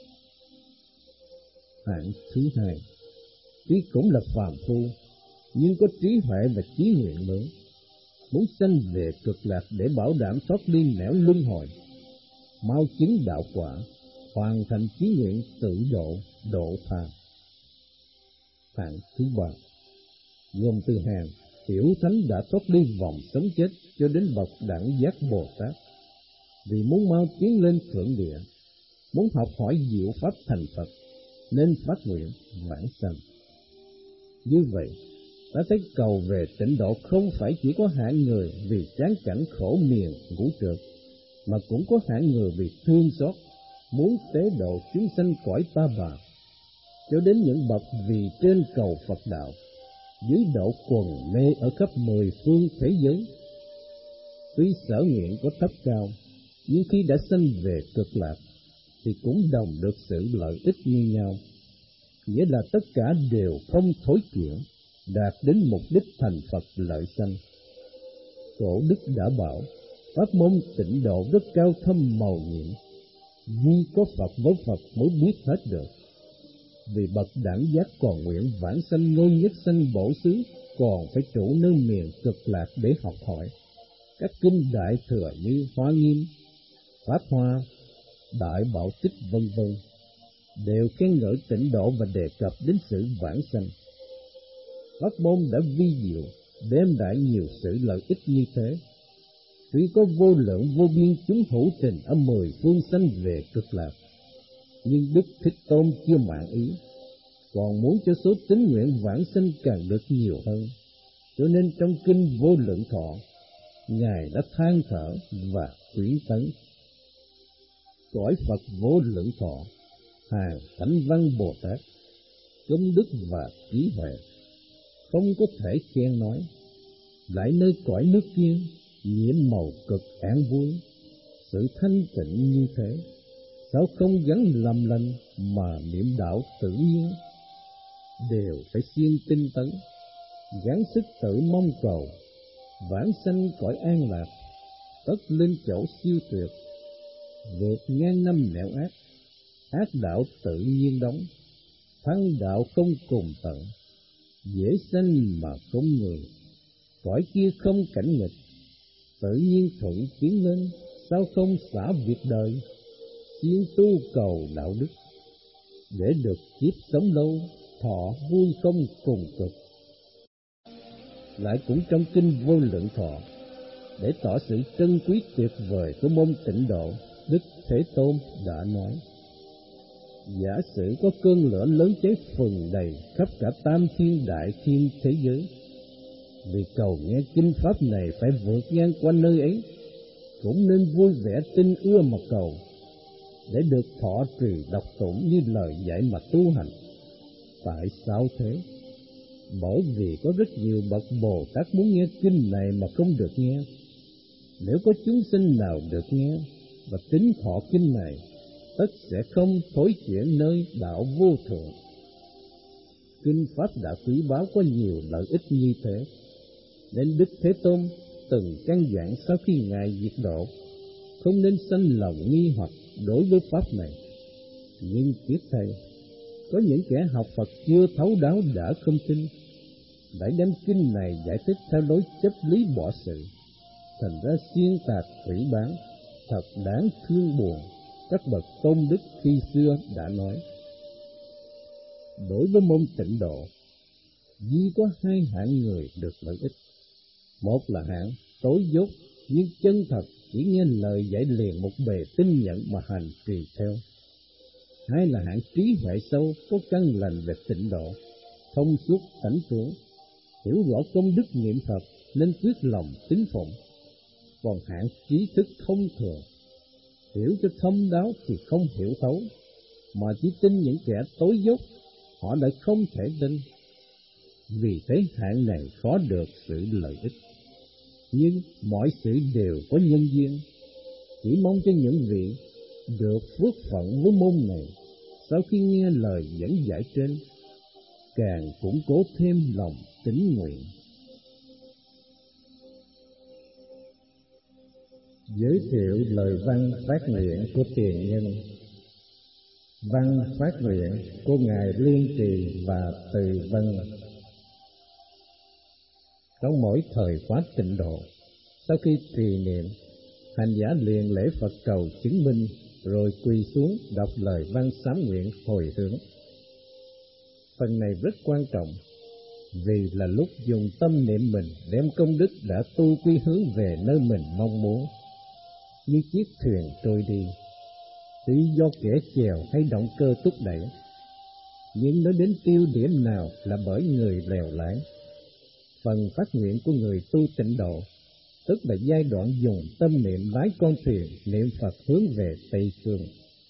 Hạng thứ hai, tuy cũng là phàm phu, nhưng có trí huệ và chí nguyện lớn, muốn sanh về cực lạc để bảo đảm thoát ly nẻo luân hồi, mau chứng đạo quả, hoàn thành chí nguyện tự độ, độ tha. Hạng thứ ba, gồm từ hàng tiểu thánh đã thoát ly vòng sống chết cho đến bậc đẳng giác Bồ Tát, vì muốn mau tiến lên thượng địa, muốn học hỏi diệu pháp thành Phật, nên phát nguyện vãng sanh. Như vậy, ta thấy cầu về tịnh độ không phải chỉ có hạng người vì chán cảnh khổ miền ngũ trượt, mà cũng có hạng người vì thương xót, muốn tế độ chúng sanh cõi Ta Bà, cho đến những bậc vì trên cầu Phật đạo, dưới độ quần mê ở khắp mười phương thế giới. Tuy sở nguyện có thấp cao, nhưng khi đã sanh về cực lạc, thì cũng đồng được sự lợi ích như nhau, nghĩa là tất cả đều không thối chuyển, đạt đến mục đích thành Phật lợi sanh. Cổ đức đã bảo, pháp môn tịnh độ rất cao thâm màu nhiệm, duy có Phật với Phật mới biết hết được. Vì bậc đẳng giác còn nguyện vãng sanh ngôi nhất sanh bổ xứ, còn phải trụ nơi miền cực lạc để học hỏi các kinh đại thừa như Hoa Nghiêm, Pháp Hoa, Đại Bảo Tích vân vân, đều khen ngợi tịnh độ và đề cập đến sự vãng sanh. Pháp môn đã vi diệu, đem lại nhiều sự lợi ích như thế. Tuy có vô lượng vô biên chúng hữu tình ở mười phương sanh về cực lạc, nhưng Đức Thích Tôn chưa mãn ý, còn muốn cho số tín nguyện vãng sanh càng được nhiều hơn. Cho nên trong kinh Vô Lượng Thọ, Ngài đã than thở và khuyến tấn: cõi Phật Vô Lượng Thọ, hàng Thánh Văn Bồ Tát, công đức và trí huệ, không có thể khen nói. Lại nơi cõi nước kia, nhiễm màu cực an vui, sự thanh tịnh như thế, sao không gắn lầm lành mà niệm đạo tự nhiên? Đều phải siêng tinh tấn, gắng sức tự mong cầu, vãng sanh cõi an lạc, tất lên chỗ siêu tuyệt, vượt ngang năm nẻo ác, ác đạo tự nhiên đóng, thắng đạo không cùng tận, dễ sanh mà không người. Cõi kia không cảnh nghịch, tự nhiên thuận tiến lên, sao không xả việc đời, siêng tu cầu đạo đức, để được kiếp sống lâu, thọ vui không cùng cực. Lại cũng trong kinh Vô Lượng Thọ, để tỏ sự trân quý tuyệt vời của môn tịnh độ, Đức Thế Tôn đã nói: giả sử có cơn lửa lớn cháy phừng đầy khắp cả tam thiên đại thiên thế giới, vì cầu nghe kinh pháp này phải vượt ngang qua nơi ấy, cũng nên vui vẻ tin ưa mà cầu, để được thọ trì đọc tụng như lời dạy mà tu hành. Tại sao thế? Bởi vì có rất nhiều bậc Bồ Tát muốn nghe kinh này mà không được nghe. Nếu có chúng sinh nào được nghe và tín thọ kinh này, tất sẽ không thối chuyển nơi đạo vô thượng. Kinh pháp đã quý báu có nhiều lợi ích như thế, nên Đức Thế Tôn từng căn dặn sau khi Ngài diệt độ, không nên sanh lòng nghi hoặc đối với pháp này. Nhưng tiếc thay, có những kẻ học Phật chưa thấu đáo đã không tin, lại đem kinh này giải thích theo lối chấp lý bỏ sự, thành ra xuyên tạc phỉ báng, thật đáng thương buồn. Các bậc tôn đức khi xưa đã nói, đối với môn tịnh độ, duy có hai hạng người được lợi ích. Một là hạng tối dốt nhưng chân thật, chỉ nghe lời dạy liền một bề tin nhận mà hành trì theo. Hai là hạng trí huệ sâu, có căn lành về tịnh độ, thông suốt tánh tướng, hiểu rõ công đức niệm Phật nên quyết lòng tín phụng. Còn hạng trí thức thông thường, hiểu cho thâm đáo thì không hiểu thấu, mà chỉ tin những kẻ tối dốt, họ lại không thể tin. Vì thế hạng này khó được sự lợi ích. Nhưng mọi sự đều có nhân duyên, chỉ mong cho những vị được phước phận với môn này, sau khi nghe lời dẫn giải trên, càng củng cố thêm lòng tín nguyện. Giới thiệu lời văn phát nguyện của tiền nhân. Văn phát nguyện của Ngài Liên Trì và Từ Vân. Trong mỗi thời khóa tịnh độ, sau khi trì niệm, hành giả liền lễ Phật cầu chứng minh, rồi quỳ xuống đọc lời văn sám nguyện hồi hướng. Phần này rất quan trọng, vì là lúc dùng tâm niệm mình đem công đức đã tu quy hướng về nơi mình mong muốn. Như chiếc thuyền trôi đi, tuy do kẻ chèo hay động cơ thúc đẩy, nhưng nói đến tiêu điểm nào là bởi người lèo lái. Phần phát nguyện của người tu tịnh độ, tức là giai đoạn dùng tâm niệm lái con thuyền niệm Phật hướng về Tây Phương.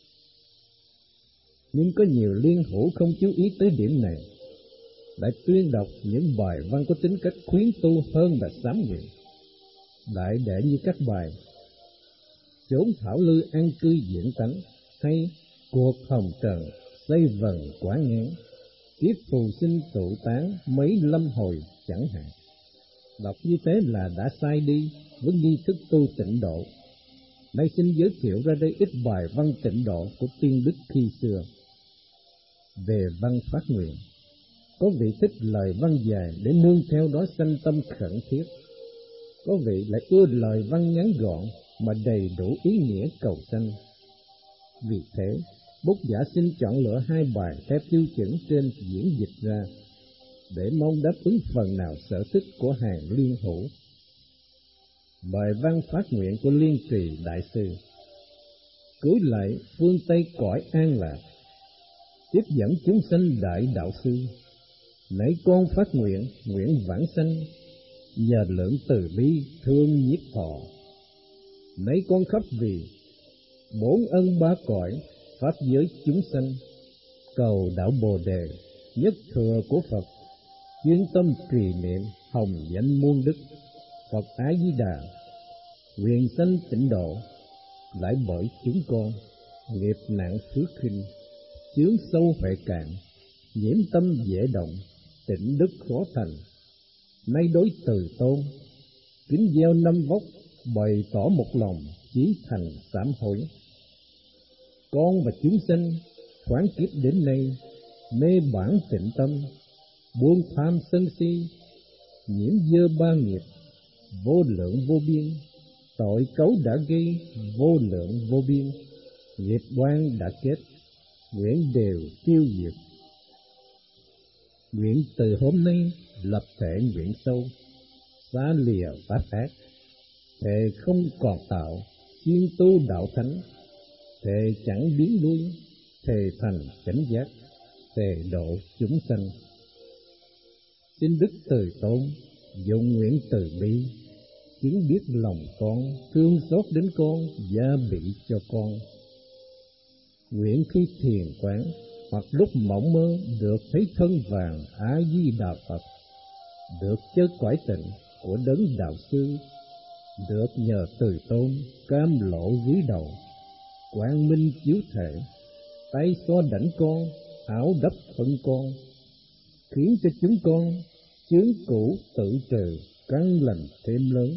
Nhưng có nhiều liên hữu không chú ý tới điểm này, lại tuyên đọc những bài văn có tính cách khuyến tu hơn là sám nguyện. Đại để như các bài chốn thảo lư an cư diễn tánh, hay cuộc hồng trần xây vần quả ngán, kiếp phù sinh tụ tán mấy lâm hồi chẳng hạn. Đọc như thế là đã sai đi với nghi thức tu tịnh độ. Đây xin giới thiệu ra đây ít bài văn tịnh độ của tiên đức khi xưa. Về văn phát nguyện, có vị thích lời văn dài để nương theo đó sanh tâm khẩn thiết, có vị lại ưa lời văn ngắn gọn mà đầy đủ ý nghĩa cầu sanh. Vì thế, bút giả xin chọn lựa hai bài theo tiêu chuẩn trên diễn dịch ra, để mong đáp ứng phần nào sở thích của hàng liên hữu. Bài văn phát nguyện của Liên Trì Đại Sư: Cưới lạy phương Tây cõi an lạc, tiếp dẫn chúng sanh đại đạo sư. Nãy con phát nguyện, nguyện vãng sanh, nhờ lượng từ bi thương nhiếp thọ. Nãy con khắp vì bốn ân ba cõi, pháp giới chúng sanh, cầu đạo Bồ Đề, nhất thừa của Phật, chuyên tâm trì niệm hồng danh muôn đức, Phật Ái Di Đà, nguyện sanh tịnh độ. Lại bởi chúng con nghiệp nặng phước khinh, chướng sâu huệ cạn, nhiễm tâm dễ động, tịnh đức khó thành. Nay đối từ tôn, kính gieo năm vóc, bày tỏ một lòng chí thành sám hối. Con và chúng sanh khoáng kiếp đến nay, mê bản tịnh tâm, buông tham sân si, nhiễm dơ ba nghiệp, vô lượng vô biên. Tội cấu đã gây, vô lượng vô biên, nghiệp oan đã kết, nguyện đều tiêu diệt. Nguyện từ hôm nay lập thể nguyện sâu, xa lìa pháp ác, thề không còn tạo, chuyên tu đạo thánh, thề chẳng biến lui, thề thành chánh giác, thề độ chúng sanh. Xin Đức Từ Tôn dùng nguyện từ bi, chứng biết lòng con, thương xót đến con, gia bị cho con. Nguyện khi thiền quán hoặc lúc mộng mơ được thấy thân vàng A Di Đà Phật, được chơi cõi tịnh của đấng đạo sư, được nhờ Từ Tôn cam lộ dưới đầu, quang minh chiếu thể, tay xoa đảnh con, áo đắp thân con, khiến cho chúng con chướng cũ tự trừ, căn lành thêm lớn,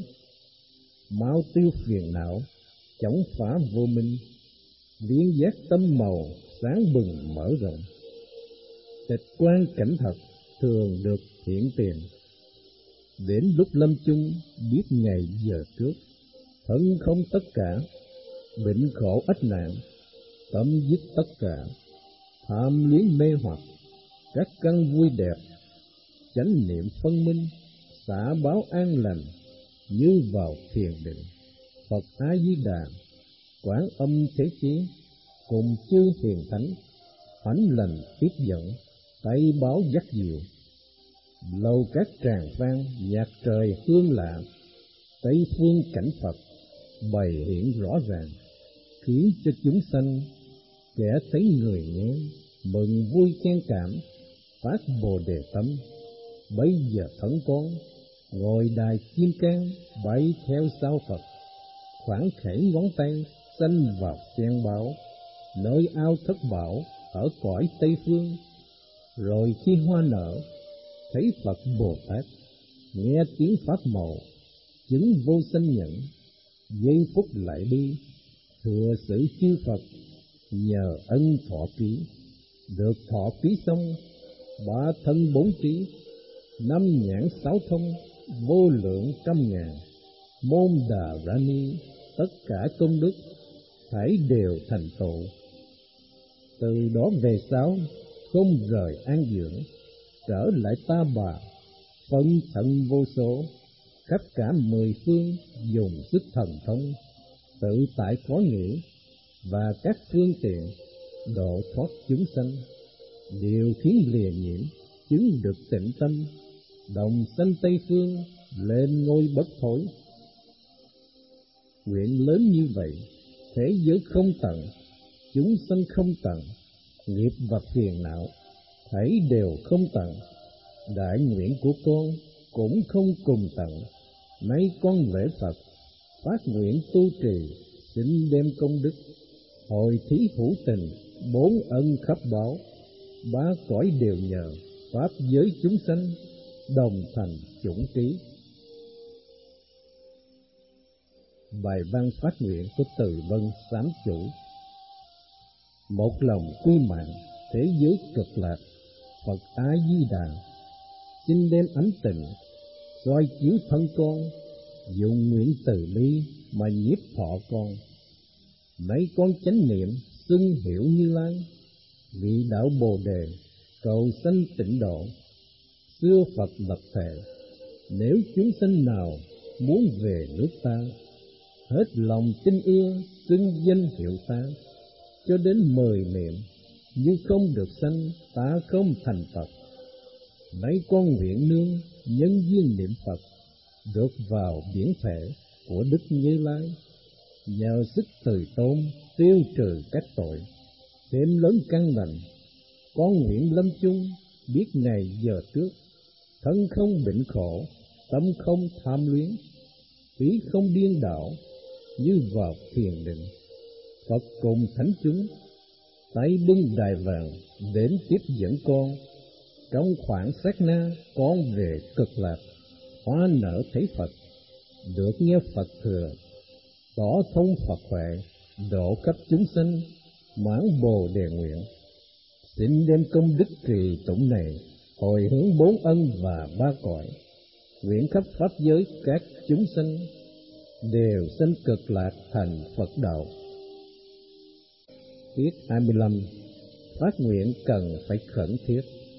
mau tiêu phiền não, chống phá vô minh, viên giác tâm màu sáng bừng mở rộng. Tịch quan cảnh thật thường được hiện tiền, đến lúc lâm chung biết ngày giờ trước, thân không tất cả, bệnh khổ ách nạn, tâm dứt tất cả, tham luyến mê hoặc, các căn vui đẹp, chánh niệm phân minh, xả báo an lành, như vào thiền định. Phật A Di Đà, Quán Âm Thế Chí, cùng chư hiền thánh, thánh lành tiếp dẫn, tay báo dắt diệu. Lầu các tràng vang, nhạc trời hương lạ, Tây phương cảnh Phật bày hiện rõ ràng, khiến cho chúng sanh kẻ thấy người nghe mừng vui khen cảm, phát Bồ Đề tâm. Bấy giờ thân con ngồi đài kim cang, bay theo sao Phật, khoảng khẩy ngón tay xanh vào sen báo, nơi ao thất bảo ở cõi Tây phương. Rồi khi hoa nở, thấy Phật Bồ Tát, nghe tiếng pháp màu, chứng vô sanh nhẫn, giây phút lại đi, thừa sự chư Phật, nhờ ân thọ ký. Được thọ ký xong, ba thân bốn trí, năm nhãn sáu thông, vô lượng trăm ngàn, môn đà ra ni, tất cả công đức thảy đều thành tựu. Từ đó về sau không rời an dưỡng, trở lại ta bà, phân thân vô số, khắp cả mười phương dùng sức thần thông, tự tại khó nghĩ và các phương tiện độ thoát chúng sanh, đều khiến lìa nhiễm, chứng được tịnh tâm, đồng sanh Tây phương, lên ngôi bất thối. Nguyện lớn như vậy, thế giới không tận, chúng sanh không tận, nghiệp và phiền não thảy đều không tận. Đại nguyện của con cũng không cùng tận. Nay con lễ Phật, phát nguyện tu trì, xin đem công đức Hồi thí hữu tình, bốn ân khắp báo, ba cõi đều nhờ pháp giới chúng sanh, đồng thành chủng trí. Bài văn phát nguyện của Từ Vân Sám Chủ. Một lòng quy mạng thế giới cực lạc, Phật A Di Đà xin đem ánh tình soi chiếu thân con, dùng nguyện từ bi mà nhiếp thọ con. Mấy con chánh niệm xưng hiểu Như Lai, vị đạo Bồ Đề cầu sanh tịnh độ. Xưa Phật lập thệ, nếu chúng sanh nào muốn về nước ta, hết lòng tin ưa xưng danh hiệu ta, cho đến mười niệm nhưng không được sanh, ta không thành Phật. Mấy con nguyện nương nhân duyên niệm Phật, được vào biển thể của Đức Như Lai. Nhờ sức từ tôn tiêu trừ các tội, thêm lớn căn lành, con nguyện lâm chung biết ngày giờ trước. Thân không bệnh khổ, tâm không tham luyến, ý không điên đảo, như vào thiền định. Phật cùng thánh chúng tay bưng đài vàng đến tiếp dẫn con. Trong khoảng sát na con về cực lạc, hoa nở thấy Phật, được nghe Phật thừa, tỏ thông Phật huệ, độ khắp chúng sanh, mãn Bồ Đề nguyện. Xin đem công đức trì tụng này hồi hướng bốn ân và ba cõi, nguyện khắp pháp giới các chúng sanh đều sanh cực lạc thành Phật đạo. Tiết hai mươi lăm. Phát nguyện cần phải khẩn thiết.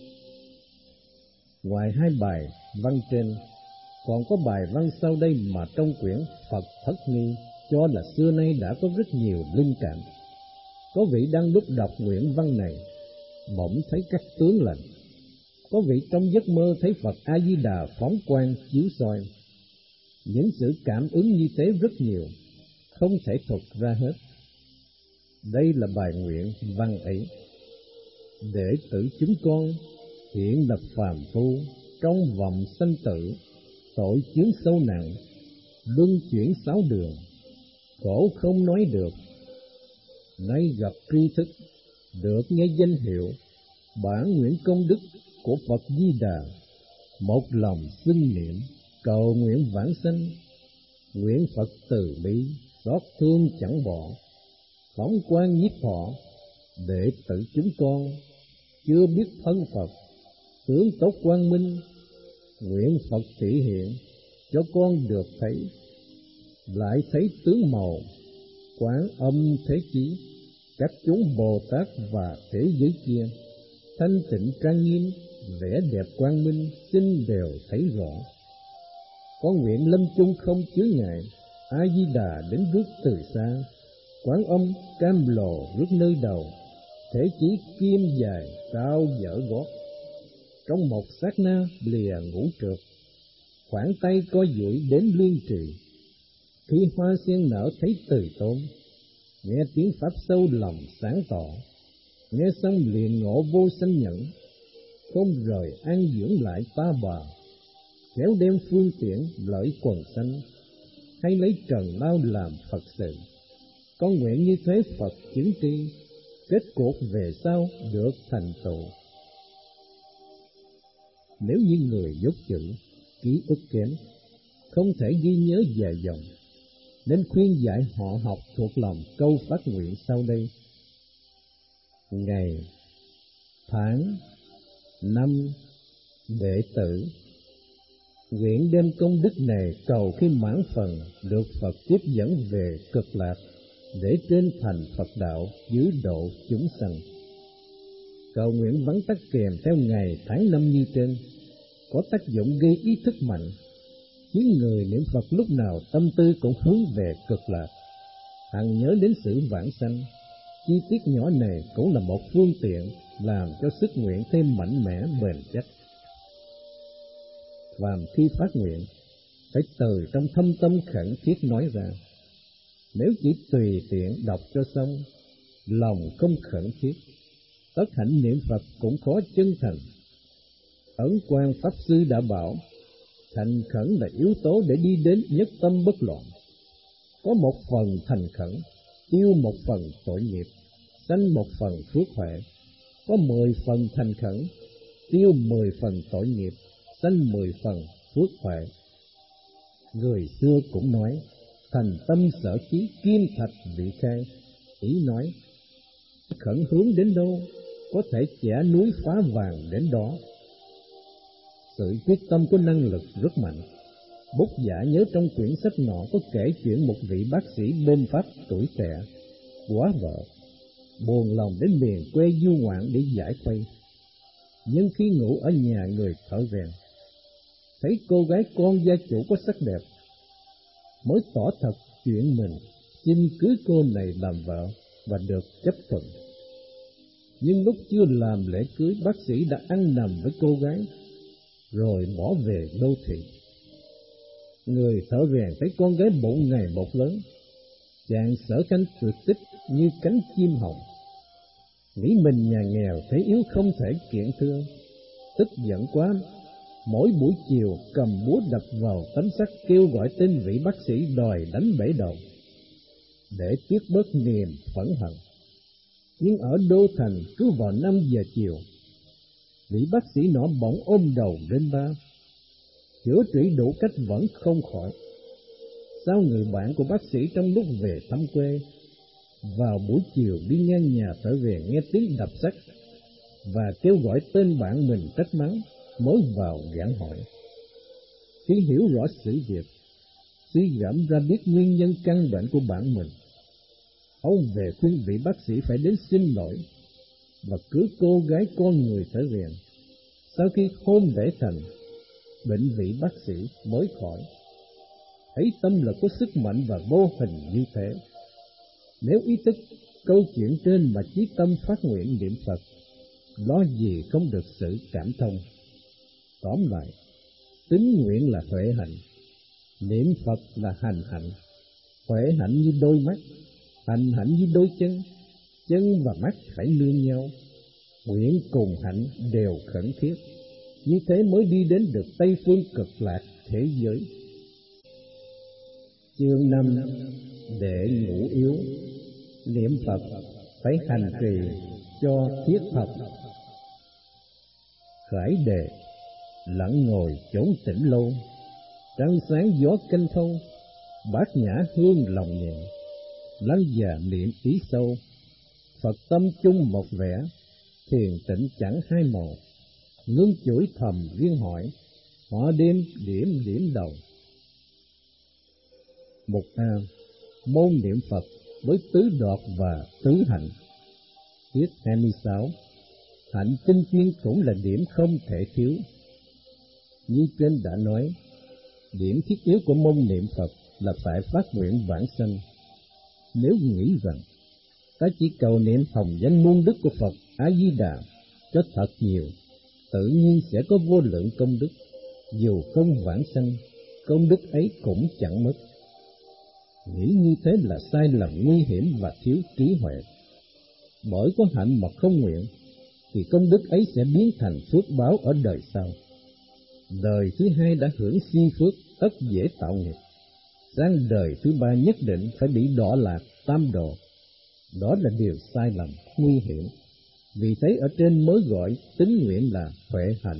Ngoài hai bài văn trên, còn có bài văn sau đây mà trong quyển Phật Thất Nghi cho là xưa nay đã có rất nhiều linh cảm. Có vị đang lúc đọc nguyện văn này, bỗng thấy các tướng lành. Có vị trong giấc mơ thấy Phật A Di Đà phóng quang chiếu soi. Những sự cảm ứng như thế rất nhiều, không thể thuật ra hết. Đây là bài nguyện văn ấy. Đệ tử chúng con hiện lập phàm phu, trong vòng sanh tử, tội chướng sâu nặng, luân chuyển sáu đường, khổ không nói được. Nay gặp tri thức, được nghe danh hiệu, bản nguyện công đức của Phật Di Đà, một lòng xưng niệm, cầu nguyện vãng sanh. Nguyện Phật từ bi, xót thương chẳng bỏ, phóng quang nhiếp thọ. Đệ tử chúng con chưa biết thân Phật, tướng tốt quang minh, nguyện Phật thị hiện cho con được thấy. Lại thấy tướng màu Quán Âm Thế Chí, các chúng Bồ Tát và thế giới kia thanh tịnh trang nghiêm, vẻ đẹp quang minh, xin đều thấy rõ. Con nguyện lâm chung không chướng ngại, A Di Đà đến rước từ xa. Quán Âm cam lồ rước nơi đầu, Thế Chí kim dài cao dở gót. Trong một sát na lìa ngũ trượt, khoảng tay co duỗi đến liên trì. Khi hoa sen nở thấy từ tôn, nghe tiếng pháp sâu lòng sáng tỏ. Nghe xong liền ngộ vô sanh nhẫn, không rời an dưỡng lại ta bà. Khéo đem phương tiện lợi quần sanh, hay lấy trần lao làm Phật sự. Con nguyện như thế Phật chứng tri, kết cuộc về sau được thành tựu. Nếu như người dốt chữ, ký ức kém, không thể ghi nhớ dài dòng, nên khuyên dạy họ học thuộc lòng câu phát nguyện sau đây. Ngày, tháng, năm, đệ tử nguyện đem công đức này cầu khi mãn phần được Phật tiếp dẫn về cực lạc, để trên thành Phật đạo giữ độ chúng sanh. Cầu nguyện vắn tắt kèm theo ngày tháng năm như trên, có tác dụng gây ý thức mạnh, khiến người niệm Phật lúc nào tâm tư cũng hướng về cực lạc, hằng nhớ đến sự vãng sanh. Chi tiết nhỏ này cũng là một phương tiện làm cho sức nguyện thêm mạnh mẽ bền chắc. Phàm khi phát nguyện, phải từ trong thâm tâm khẩn thiết nói ra. Nếu chỉ tùy tiện đọc cho xong, lòng không khẩn thiết, tất hạnh niệm Phật cũng khó chân thành. Ấn Quang Pháp Sư đã bảo, thành khẩn là yếu tố để đi đến nhất tâm bất loạn. Có một phần thành khẩn, tiêu một phần tội nghiệp, sanh một phần phước huệ. Có mười phần thành khẩn, tiêu mười phần tội nghiệp, sanh mười phần phước huệ. Người xưa cũng nói, thành tâm sở chí kim thạch vị khai. Ý nói, khẩn hướng đến đâu, có thể chẻ núi phá vàng đến đó. Sự quyết tâm có năng lực rất mạnh. Bút giả nhớ trong quyển sách nọ có kể chuyện một vị bác sĩ bên Pháp tuổi trẻ, quá vợ, buồn lòng đến miền quê du ngoạn để giải khuây. Nhưng khi ngủ ở nhà người thợ rèn, thấy cô gái con gia chủ có sắc đẹp, mới tỏ thật chuyện mình xin cưới cô này làm vợ và được chấp thuận. Nhưng lúc chưa làm lễ cưới, bác sĩ đã ăn nằm với cô gái, rồi bỏ về đô thị. Người thợ rèn thấy con gái bụng ngày một lớn, chàng sở khanh tuyệt tích như cánh chim hồng. Nghĩ mình nhà nghèo thế yếu không thể kiện thương, tức giận quá, mỗi buổi chiều cầm búa đập vào tấm sắt kêu gọi tên vị bác sĩ đòi đánh bể đầu, để tiếc bớt niềm phẫn hận. Nhưng ở đô thành cứ vào năm giờ chiều, vị bác sĩ nọ bỗng ôm đầu lên ba, chữa trị đủ cách vẫn không khỏi. Sao người bạn của bác sĩ trong lúc về thăm quê, vào buổi chiều đi ngang nhà thợ rèn nghe tiếng đập sắt và kêu gọi tên bạn mình trách mắng, mới vào giảng hỏi. Khi hiểu rõ sự việc, suy gẫm ra biết nguyên nhân căn bệnh của bạn mình, ông về khuyên vị bác sĩ phải đến xin lỗi và cưới cô gái con người thợ rèn. Sau khi hôn lễ thành, bệnh vị bác sĩ mới khỏi. Thấy tâm lực có sức mạnh và vô hình như thế. Nếu ý thức câu chuyện trên mà chí tâm phát nguyện niệm Phật, lo gì không được sự cảm thông. Tóm lại, tín nguyện là huệ hạnh, niệm Phật là hành hạnh. Huệ hạnh như đôi mắt, hành hạnh như đôi chân, chân và mắt phải nương nhau. Nguyện cùng hạnh đều khẩn thiết, như thế mới đi đến được Tây phương cực lạc thế giới. Chương năm. Để ngủ yếu, niệm Phật phải hành trì cho thiết thật. Khải đề, lặng ngồi chốn tĩnh lâu, trăng sáng gió canh thâu, bát nhã hương lòng nhẹ, lắng già niệm ý sâu. Phật tâm chung một vẻ, thiền tịnh chẳng hai màu, ngưng chuỗi thầm riêng hỏi, họ đêm điểm điểm đầu. Mục A. Môn niệm Phật với tứ đoạt và tứ hạnh. Tiết hai mươi sáu. Hạnh tinh chuyên cũng là điểm không thể thiếu. Như trên đã nói, điểm thiết yếu của môn niệm Phật là phải phát nguyện vãng sanh. Nếu nghĩ rằng ta chỉ cầu niệm hồng danh muôn đức của Phật A Di Đà cho thật nhiều, tự nhiên sẽ có vô lượng công đức, dù không vãng sanh, công đức ấy cũng chẳng mất. Nghĩ như thế là sai lầm nguy hiểm và thiếu trí huệ. Bởi có hạnh mà không nguyện, thì công đức ấy sẽ biến thành phước báo ở đời sau. Đời thứ hai đã hưởng si phước, tất dễ tạo nghiệp. Sang đời thứ ba nhất định phải bị đọa lạc tam độ. Đó là điều sai lầm, nguy hiểm. Vì thế ở trên mới gọi tín nguyện là huệ hạnh.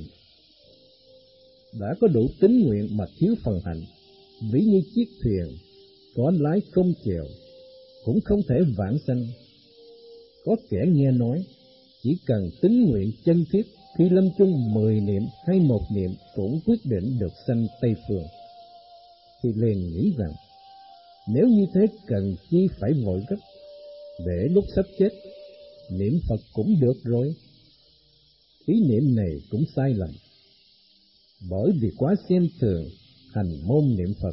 Đã có đủ tín nguyện mà thiếu phần hạnh, ví như chiếc thuyền có lái không chèo, cũng không thể vãng sanh. Có kẻ nghe nói, chỉ cần tín nguyện chân thiết, khi lâm chung mười niệm hay một niệm cũng quyết định được sanh Tây Phương. Thì liền nghĩ rằng, nếu như thế cần chi phải vội gấp, để lúc sắp chết, niệm Phật cũng được rồi. Ý niệm này cũng sai lầm, bởi vì quá xem thường hành môn niệm Phật.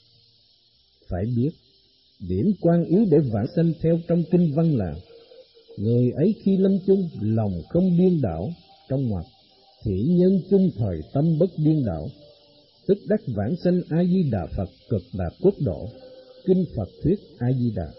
Phải biết, điểm quan yếu để vãng sanh theo trong kinh văn là, người ấy khi lâm chung lòng không điên đảo, trong ngoặc thị nhân chung thời tâm bất điên đảo, tức đắc vãng sanh A Di Đà Phật cực lạc quốc độ. Kinh Phật thuyết A Di Đà.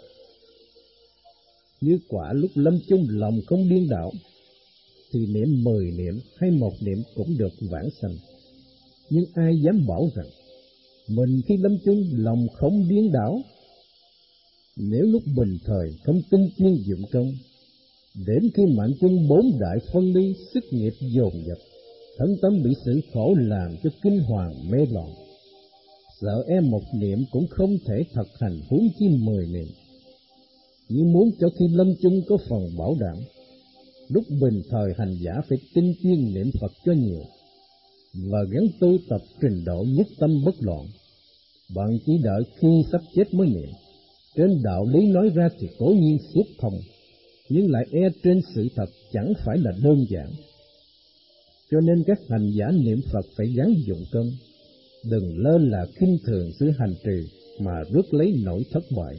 Như quả lúc lâm chung lòng không điên đảo, thì niệm mười niệm hay một niệm cũng được vãng sanh. Nhưng ai dám bảo rằng mình khi lâm chung lòng không điên đảo? Nếu lúc bình thời không tinh chuyên dụng công, đến khi mạnh quân bốn đại phân ly, sức nghiệp dồn dập, thân tâm bị sự khổ làm cho kinh hoàng mê loạn, sợ e một niệm cũng không thể thực hành, huống chi mười niệm. Nhưng muốn cho khi lâm chung có phần bảo đảm, lúc bình thời hành giả phải tinh chuyên niệm Phật cho nhiều, và gắng tu tập trình độ nhất tâm bất loạn. Bạn chỉ đợi khi sắp chết mới niệm. Trên đạo lý nói ra thì cố nhiên suốt không, nhưng lại e trên sự thật chẳng phải là đơn giản. Cho nên các hành giả niệm Phật phải gắng dụng công, đừng lơ là khinh thường sự hành trì mà rước lấy nỗi thất bại.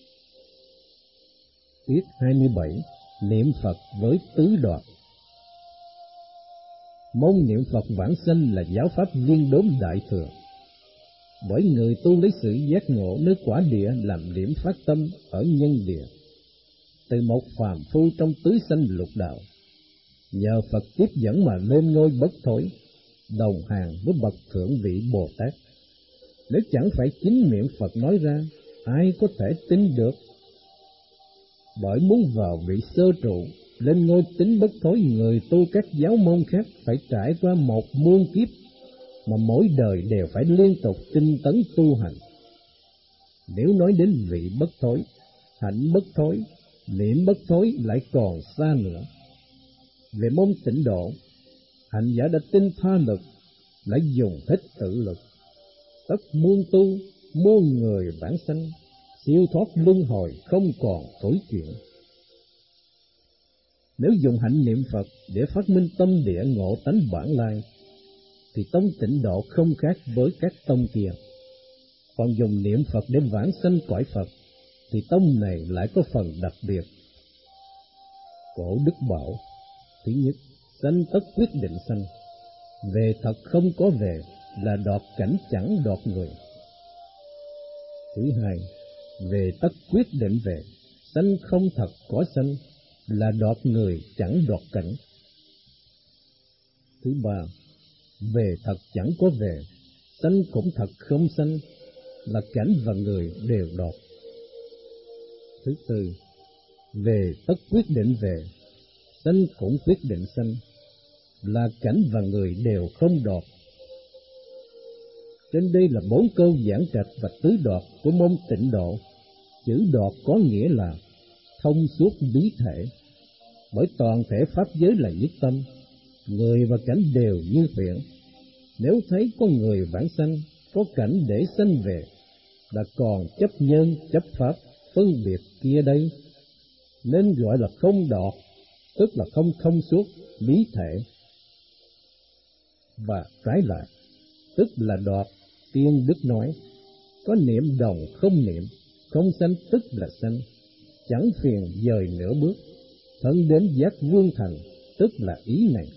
Tiết hai mươi bảy. Niệm Phật với tứ đoạt. Môn niệm Phật vãng sanh là giáo pháp viên đốn đại thừa, bởi người tu lấy sự giác ngộ nơi quả địa làm điểm phát tâm ở nhân địa, từ một phàm phu trong tứ sanh lục đạo, nhờ Phật tiếp dẫn mà lên ngôi bất thối, đồng hàng với bậc thượng vị Bồ Tát. Nếu chẳng phải chính miệng Phật nói ra, ai có thể tin được? Bởi muốn vào vị sơ trụ, lên ngôi tính bất thối, người tu các giáo môn khác phải trải qua một muôn kiếp, mà mỗi đời đều phải liên tục tinh tấn tu hành. Nếu nói đến vị bất thối, hạnh bất thối, niệm bất thối lại còn xa nữa. Về môn tịnh độ, hành giả đã tinh tha lực, lại dùng hết tự lực, tất muôn tu, muôn người vãng sanh, siêu thoát luân hồi không còn tối chuyện. Nếu dùng hạnh niệm Phật để phát minh tâm địa ngộ tánh bản lai, thì tông tịnh độ không khác với các tông kia. Còn dùng niệm Phật để vãng sanh cõi Phật, thì tông này lại có phần đặc biệt. Cổ đức bảo: thứ nhất, sanh tất quyết định sanh, về thật không có về, là đoạt cảnh chẳng đoạt người. Thứ hai, về tất quyết định về, sanh không thật có sanh, là đoạt người chẳng đoạt cảnh. Thứ ba, về thật chẳng có về, sanh cũng thật không sanh, là cảnh và người đều đoạt. Thứ tư, về tất quyết định về, sanh cũng quyết định sanh, là cảnh và người đều không đoạt. Trên đây là bốn câu giảng trạch và tứ đoạt của môn tịnh độ. Chữ đoạt có nghĩa là thông suốt lý thể, bởi toàn thể pháp giới là nhất tâm, người và cảnh đều như huyễn. Nếu thấy có người vãng sanh, có cảnh để sanh về, là còn chấp nhân chấp pháp phân biệt kia đây, nên gọi là không đoạt, tức là không thông suốt lý thể. Và trái lại, tức là đoạt. Tiên Đức nói: có niệm đồng không niệm, không sanh tức là sanh, chẳng phiền dời nửa bước, thân đến giác vương thành, tức là ý này.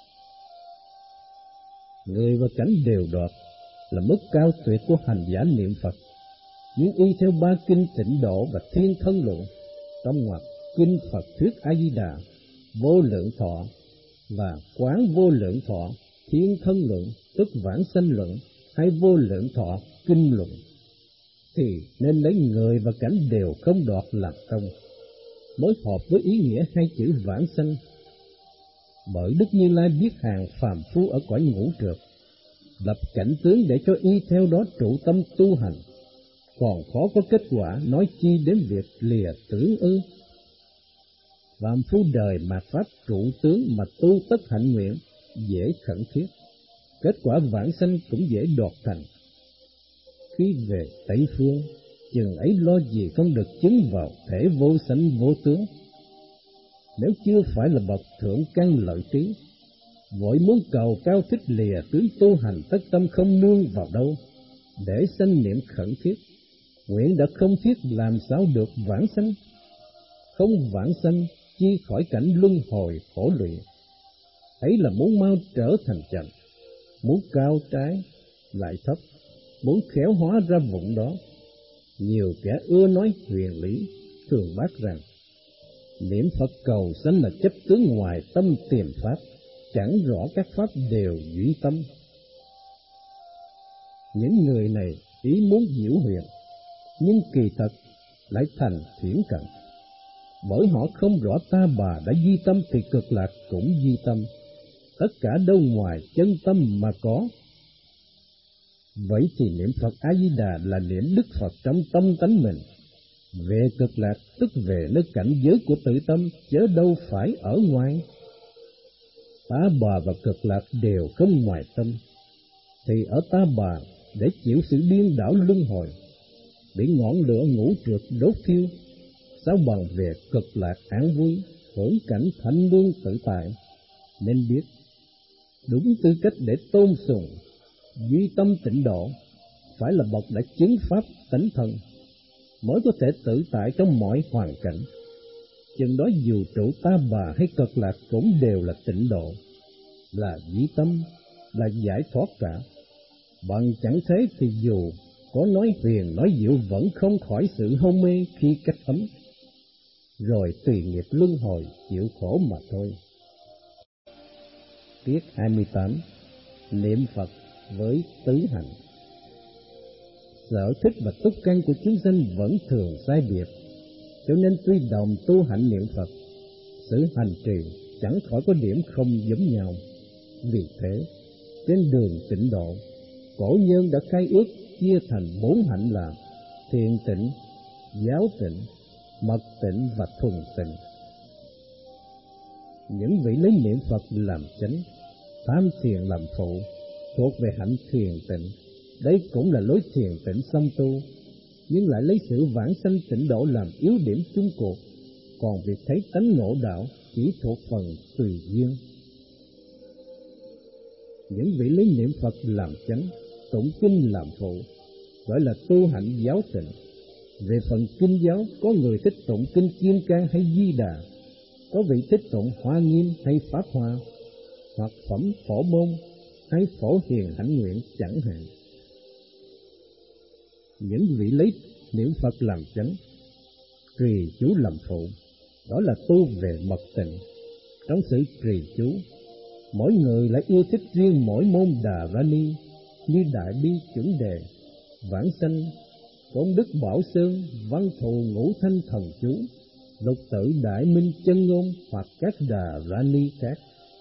Người và cảnh đều đoạt là mức cao tuyệt của hành giả niệm Phật, nhưng y theo ba kinh tịnh độ và thiên thân luận, trong ngoặc kinh Phật thuyết A Di Đà, vô lượng thọ và quán vô lượng thọ, thiên thân luận tức vãng sanh luận, hay vô lượng thọ kinh luận, thì nên lấy người và cảnh đều không đoạt làm công, mới hợp với ý nghĩa hai chữ vãng sanh. Bởi Đức Như Lai biết hàng phàm phu ở cõi ngũ trượt, lập cảnh tướng để cho y theo đó trụ tâm tu hành, còn khó có kết quả, nói chi đến việc lìa tưởng ư. Phàm phu đời mạt pháp trụ tướng mà tu tất hạnh nguyện, dễ khẩn thiết, kết quả vãng sanh cũng dễ đoạt thành. Khi về Tây Phương, chừng ấy lo gì không được chứng vào thể vô sanh vô tướng. Nếu chưa phải là bậc thượng căn lợi trí, vội muốn cầu cao thích lìa tướng tu hành, tất tâm không nương vào đâu, để sanh niệm khẩn thiết, nguyện đã không thiết, làm sao được vãng sanh. Không vãng sanh, chi khỏi cảnh luân hồi khổ lụy. Ấy là muốn mau trở thành chậm, muốn cao trái lại thấp, muốn khéo hóa ra vụng đó. Nhiều kẻ ưa nói huyền lý, thường bác rằng niệm Phật cầu sanh là chấp tướng ngoài tâm tìm pháp, chẳng rõ các pháp đều duy tâm. Những người này ý muốn nhiễu huyền, nhưng kỳ thật lại thành thiển cận. Bởi họ không rõ ta bà đã duy tâm thì cực lạc cũng duy tâm, tất cả đâu ngoài chân tâm mà có. Vậy thì niệm Phật A-di-đà là niệm Đức Phật trong tâm tánh mình. Về cực lạc tức về nơi cảnh giới của tự tâm, chớ đâu phải ở ngoài. Ta bà và cực lạc đều không ngoài tâm, thì ở ta bà để chịu sự điên đảo luân hồi, bị ngọn lửa ngũ trượt đốt thiêu, sao bằng về cực lạc an vui, hưởng cảnh thanh lương tự tại. Nên biết đúng tư cách để tôn sùng duy tâm tịnh độ phải là bậc đã chứng pháp tánh thân, mới có thể tự tại trong mọi hoàn cảnh. Chừng đó dù trụ ta bà hay cực lạc cũng đều là tịnh độ, là duy tâm, là giải thoát cả. Bằng chẳng thế thì dù có nói huyền nói diệu vẫn không khỏi sự hôn mê khi cách ấm, rồi tùy nghiệp luân hồi chịu khổ mà thôi. Tiết hai mươi tám. Niệm Phật với tứ hạnh. Sở thích và túc căn của chúng sanh vẫn thường sai biệt, cho nên tuy đồng tu hạnh niệm Phật, sự hành trì chẳng khỏi có điểm không giống nhau. Vì thế, trên đường tịnh độ, cổ nhân đã khai ước chia thành bốn hạnh là thiền tịnh, giáo tịnh, mật tịnh và thuần tịnh. Những vị lấy niệm Phật làm chánh, tham thiền làm phụ, thuộc về hạnh thiền tịnh. Đây cũng là lối thiền tịnh song tu, nhưng lại lấy sự vãng sanh tịnh độ làm yếu điểm chung cuộc, còn việc thấy tánh ngộ đạo chỉ thuộc phần tùy duyên. Những vị lấy niệm Phật làm chánh, tụng kinh làm phụ, gọi là tu hạnh giáo tịnh. Về phần kinh giáo, có người thích tụng kinh Kim Cang hay Di Đà, có vị thích tụng Hoa Nghiêm hay Pháp Hoa, hoặc phẩm Phổ Môn hay Phổ Hiền Hạnh Nguyện chẳng hạn. Những vị lấy niệm Phật làm chánh, trì chú làm phụ, đó là tu về mật tịnh. Trong sự trì chú, mỗi người lại yêu thích riêng mỗi môn Đà Ra Ni, như Đại Bi Chuẩn Đề, Vãng Sanh, Công Đức Bảo Sơn, Văn Thù Ngũ Thanh Thần Chú, Lục Tự Đại Minh Chân Ngôn hoặc các Đà Ra Ni khác.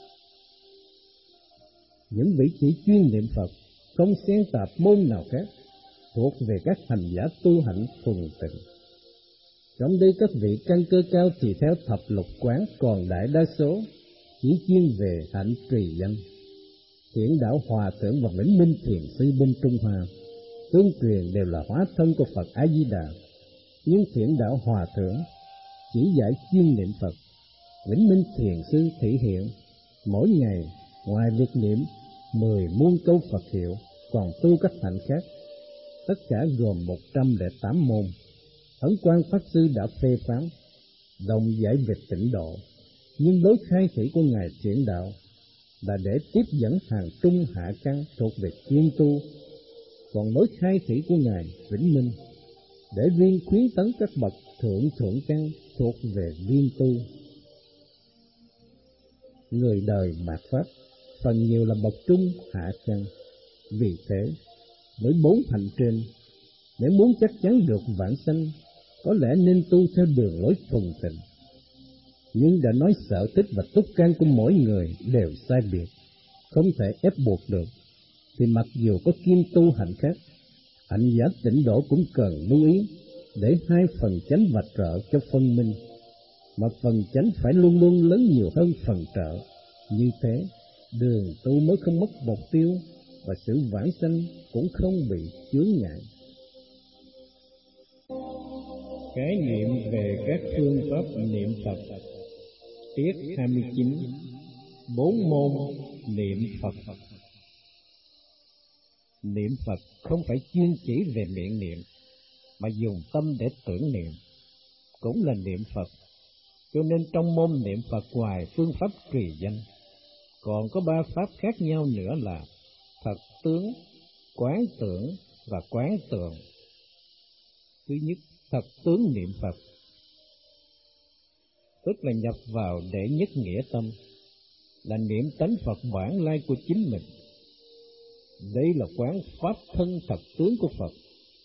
Những vị chỉ chuyên niệm Phật, không xen tạp môn nào khác, thuộc về các hành giả tu hạnh thuần tịnh. Trong đây các vị căn cơ cao thì theo thập lục quán, còn đại đa số chỉ chuyên về hạnh trì danh. Thiện đạo Hòa Thượng và Vĩnh Minh Thiền Sư bên Trung Hoa tương truyền đều là hóa thân của Phật A Di Đà, nhưng Thiện đạo Hòa Thượng chỉ dạy chuyên niệm Phật, Vĩnh Minh Thiền Sư thể hiện mỗi ngày ngoài việc niệm mười muôn câu Phật hiệu, còn tu các hạnh khác, tất cả gồm một trăm lẻ tám môn. Ấn Quang Pháp Sư đã phê phán, đồng giải về tịnh độ, nhưng lối khai thị của Ngài Thiện Đạo là để tiếp dẫn hàng trung hạ căn thuộc về chuyên tu, còn lối khai thị của Ngài Vĩnh Minh để riêng khuyến tấn các bậc thượng thượng căn thuộc về viên tu. Người đời mạt Pháp phần nhiều là bậc trung hạ căn, vì thế với bốn hạnh trên, nếu muốn chắc chắn được vãng sanh, có lẽ nên tu theo đường lối thuần tịnh. Nhưng đã nói sở thích và túc căn của mỗi người đều sai biệt, không thể ép buộc được, thì mặc dù có kim tu hạnh khác, hạnh giả tịnh độ cũng cần lưu ý để hai phần chánh và trợ cho phân minh, mà phần chánh phải luôn luôn lớn nhiều hơn phần trợ. Như thế, đường tu mới không mất mục tiêu, và sự vãng sanh cũng không bị chướng ngại. Khái niệm về các phương pháp niệm Phật. Tiết hai mươi chín. Bốn môn niệm Phật. Niệm Phật không phải chuyên chỉ về miệng niệm, mà dùng tâm để tưởng niệm, cũng là niệm Phật. Cho nên trong môn niệm Phật, ngoài phương pháp trì danh, còn có ba pháp khác nhau nữa là thật tướng, quán tưởng và quán tượng. Thứ nhất, thật tướng niệm Phật, tức là nhập vào đệ nhất nghĩa tâm, là niệm tánh Phật bản lai của chính mình. Đây là quán pháp thân thật tướng của Phật,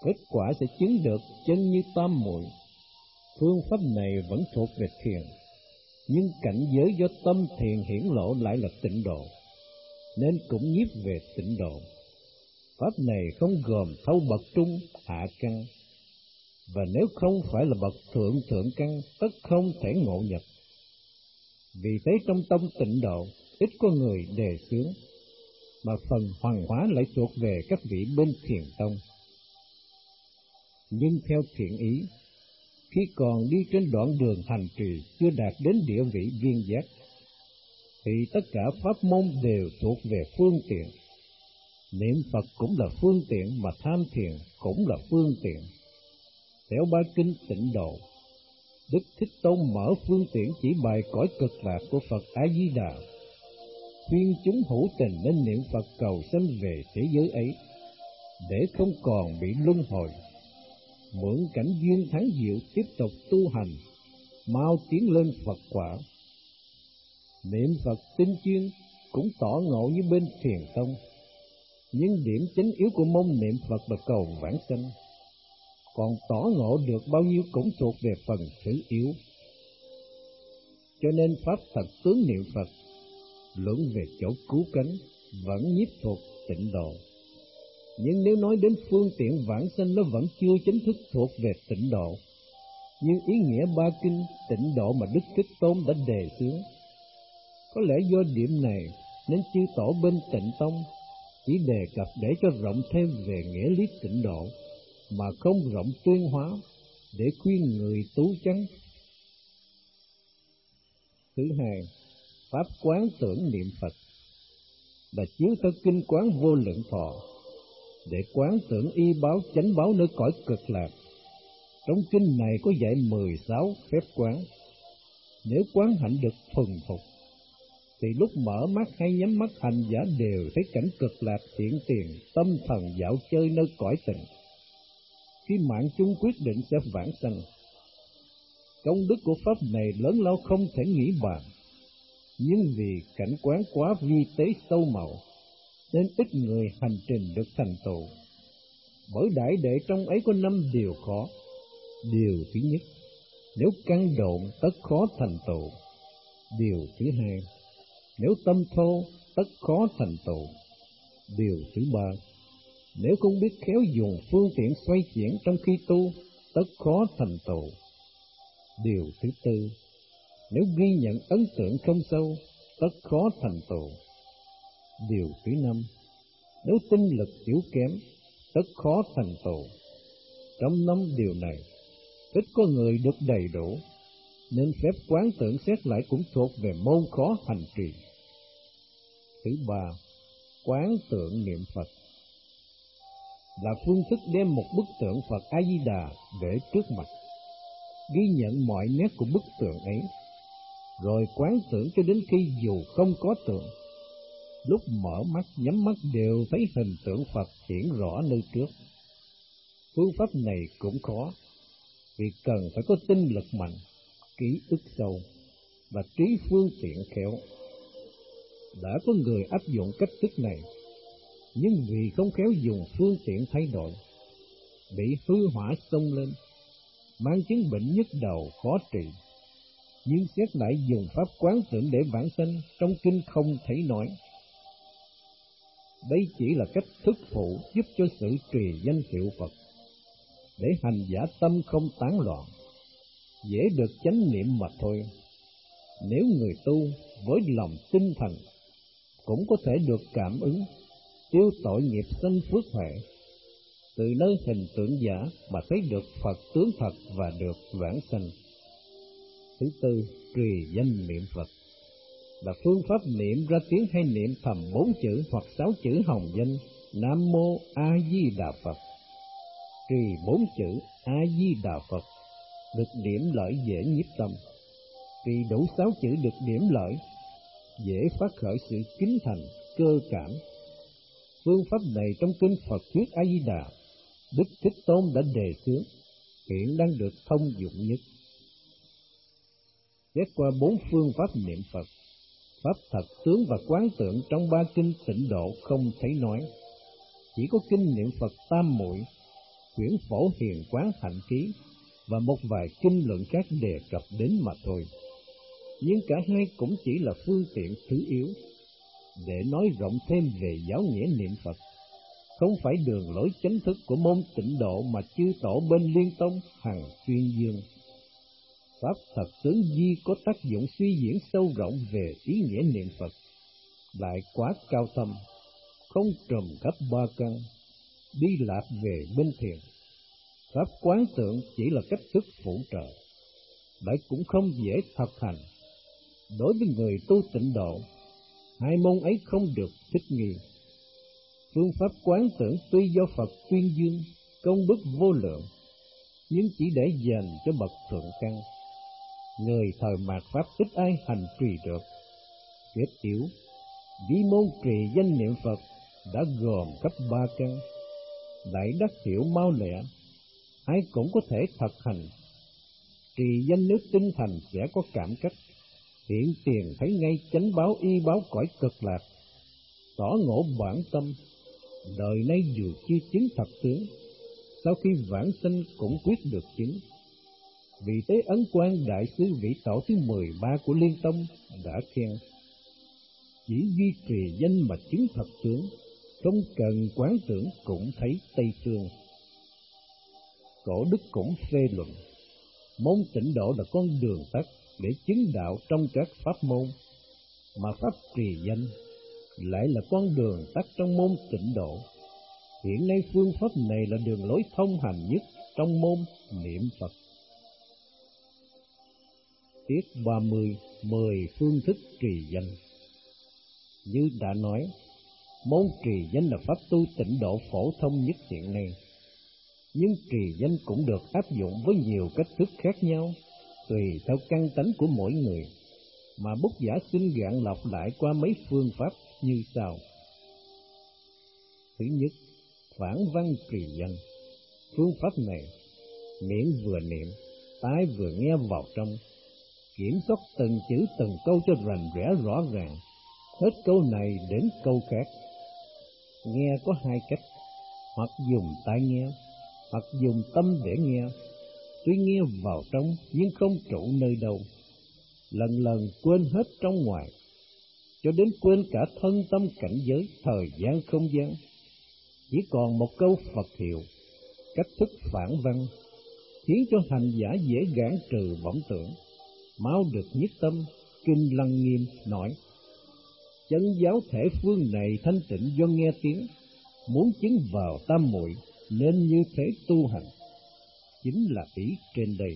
kết quả sẽ chứng được chân như tam muội. Phương pháp này vẫn thuộc về thiền, nhưng cảnh giới do tâm thiền hiển lộ lại là tịnh độ, nên cũng nhiếp về tịnh độ. Pháp này không gồm thâu bậc trung, hạ căn, và nếu không phải là bậc thượng thượng căn, tất không thể ngộ nhập. Vì thế trong tâm tịnh độ, ít có người đề xướng, mà phần hoàng hóa lại thuộc về các vị bên thiền tông. Nhưng theo thiện ý, khi còn đi trên đoạn đường hành trì chưa đạt đến địa vị viên giác, thì tất cả pháp môn đều thuộc về phương tiện. Niệm Phật cũng là phương tiện, mà tham thiền cũng là phương tiện. Theo ba kinh tịnh độ, Đức Thích Tôn mở phương tiện chỉ bài cõi cực lạc của Phật A Di Đà, khuyên chúng hữu tình nên niệm Phật cầu sanh về thế giới ấy, để không còn bị luân hồi, mượn cảnh duyên thắng diệu tiếp tục tu hành, mau tiến lên Phật quả. Niệm Phật tinh chuyên cũng tỏ ngộ như bên thiền tông, nhưng điểm chính yếu của môn niệm Phật là cầu vãng sanh, còn tỏ ngộ được bao nhiêu cũng thuộc về phần thứ yếu. Cho nên pháp thật tướng niệm Phật luận về chỗ cứu cánh vẫn nhiếp thuộc tịnh độ, nhưng nếu nói đến phương tiện vãng sanh, nó vẫn chưa chính thức thuộc về tịnh độ. Nhưng ý nghĩa ba kinh tịnh độ mà Đức Thích Tôn đã đề xướng, có lẽ do điểm này nên chư tổ bên Tịnh Tông chỉ đề cập để cho rộng thêm về nghĩa lý tịnh độ, mà không rộng tuyên hóa để khuyên người tú chánh. Thứ hai, pháp quán tưởng niệm Phật là chiếu theo kinh quán vô lượng thọ, để quán tưởng y báo chánh báo nơi cõi cực lạc. Trong kinh này có dạy mười sáu phép quán. Nếu quán hạnh được thuần thục, thì lúc mở mắt hay nhắm mắt hành giả đều thấy cảnh cực lạc hiện tiền, tâm thần dạo chơi nơi cõi tình. Khi mạng chung quyết định sẽ vãng sanh. Công đức của pháp này lớn lao không thể nghĩ bàn, nhưng vì cảnh quán quá vi tế sâu màu, nên ít người hành trình được thành tựu. Bởi đại đệ trong ấy có năm điều khó. Điều thứ nhất, nếu căn độn tất khó thành tựu. Điều thứ hai, nếu tâm thô tất khó thành tựu. Điều thứ ba, nếu không biết khéo dùng phương tiện xoay chuyển trong khi tu, tất khó thành tựu. Điều thứ tư, nếu ghi nhận ấn tượng không sâu, tất khó thành tựu. Điều thứ năm, nếu tinh lực yếu kém, tất khó thành tựu. Trong năm điều này, ít có người được đầy đủ, nên phép quán tưởng xét lại cũng thuộc về môn khó hành trì. Thứ ba, quán tưởng niệm Phật là phương thức đem một bức tượng Phật A Di Đà để trước mặt, ghi nhận mọi nét của bức tượng ấy, rồi quán tưởng cho đến khi dù không có tượng, lúc mở mắt nhắm mắt đều thấy hình tượng Phật hiển rõ nơi trước. Phương pháp này cũng khó, vì cần phải có tinh lực mạnh, ký ức sâu và trí phương tiện khéo. Đã có người áp dụng cách thức này, nhưng vì không khéo dùng phương tiện thay đổi, bị hư hỏa xông lên, mang chứng bệnh nhức đầu khó trị. Nhưng xét lại dùng pháp quán tưởng để vãng sanh, trong kinh không thấy nói. Đây chỉ là cách thức phụ giúp cho sự trì danh hiệu Phật, để hành giả tâm không tán loạn, dễ được chánh niệm mà thôi. Nếu người tu với lòng tinh thần, cũng có thể được cảm ứng, tiêu tội nghiệp sanh phước huệ, từ nơi hình tượng giả mà thấy được Phật tướng thật và được vãng sanh. Thứ tư, trì danh niệm Phật là phương pháp niệm ra tiếng hay niệm thầm bốn chữ hoặc sáu chữ hồng danh Nam Mô A Di Đà Phật. Trì bốn chữ A Di Đà Phật được điểm lợi dễ nhiếp tâm, trì đủ sáu chữ được điểm lợi dễ phát khởi sự kính thành, cơ cảm. Phương pháp này trong kinh Phật thuyết A Di Đà, Đức Thích Tôn đã đề xướng, hiện đang được thông dụng nhất. Xét qua bốn phương pháp niệm Phật, pháp thật tướng và quán tượng trong ba kinh tịnh độ không thấy nói, chỉ có kinh niệm Phật tam muội quyển Phổ Hiền Quán Hạnh Ký và một vài kinh luận khác đề cập đến mà thôi. Nhưng cả hai cũng chỉ là phương tiện thứ yếu để nói rộng thêm về giáo nghĩa niệm Phật, không phải đường lối chánh thức của môn Tịnh Độ mà chư tổ bên Liên Tông hằng tuyên dương. Pháp thật tướng di có tác dụng suy diễn sâu rộng về ý nghĩa niệm Phật, lại quá cao thâm, không trùm khắp ba căn, đi lạc về bên thiền. Pháp quán tượng chỉ là cách thức phụ trợ, lại cũng không dễ thực hành. Đối với người tu Tịnh Độ, hai môn ấy không được thích nghi. Phương pháp quán tưởng tuy do Phật tuyên dương, công đức vô lượng, nhưng chỉ để dành cho bậc thượng căn. Người thời mạt Pháp ít ai hành trì được. Kết tiểu, vì môn trì danh niệm Phật đã gồm cấp ba căn, lại đắc hiểu mau lẹ, ai cũng có thể thực hành. Trì danh nếu tinh thành sẽ có cảm cách, hiện tiền thấy ngay chánh báo y báo cõi cực lạc, tỏ ngộ bản tâm. Đời nay dù chưa chứng thật tướng, sau khi vãng sanh cũng quyết được chứng. Vì thế Ấn Quang Đại Sư Vị Tổ thứ mười ba của Liên Tông đã khen: chỉ duy trì danh mà chứng thật tướng, không cần quán tưởng cũng thấy Tây Phương. Cổ đức cũng phê luận, môn Tịnh Độ là con đường tắt để chứng đạo trong các pháp môn, mà pháp trì danh lại là con đường tắt trong môn Tịnh Độ. Hiện nay phương pháp này là đường lối thông hành nhất trong môn niệm Phật. Tiết ba mươi, mười phương thức trì danh. Như đã nói, môn trì danh là pháp tu Tịnh Độ phổ thông nhất hiện nay. Nhưng trì danh cũng được áp dụng với nhiều cách thức khác nhau, tùy theo căn tánh của mỗi người, mà Bút Giả xin gạn lọc lại qua mấy phương pháp như sau. Thứ nhất, phản văn trì danh. Phương pháp này, miệng vừa niệm, tai vừa nghe vào trong, kiểm soát từng chữ từng câu cho rành rẽ rõ ràng, hết câu này đến câu khác. Nghe có hai cách, hoặc dùng tai nghe, hoặc dùng tâm để nghe. Tuy nghe vào trong nhưng không trụ nơi đâu, lần lần quên hết trong ngoài, cho đến quên cả thân tâm cảnh giới, thời gian không gian. Chỉ còn một câu Phật hiệu, cách thức phản văn, khiến cho hành giả dễ gạn trừ vọng tưởng, mau được nhất tâm. Kinh Lăng Nghiêm nói: chân giáo thể phương này thanh tịnh do nghe tiếng, muốn chứng vào tam muội nên như thế tu hành. Chính là ý trên đây.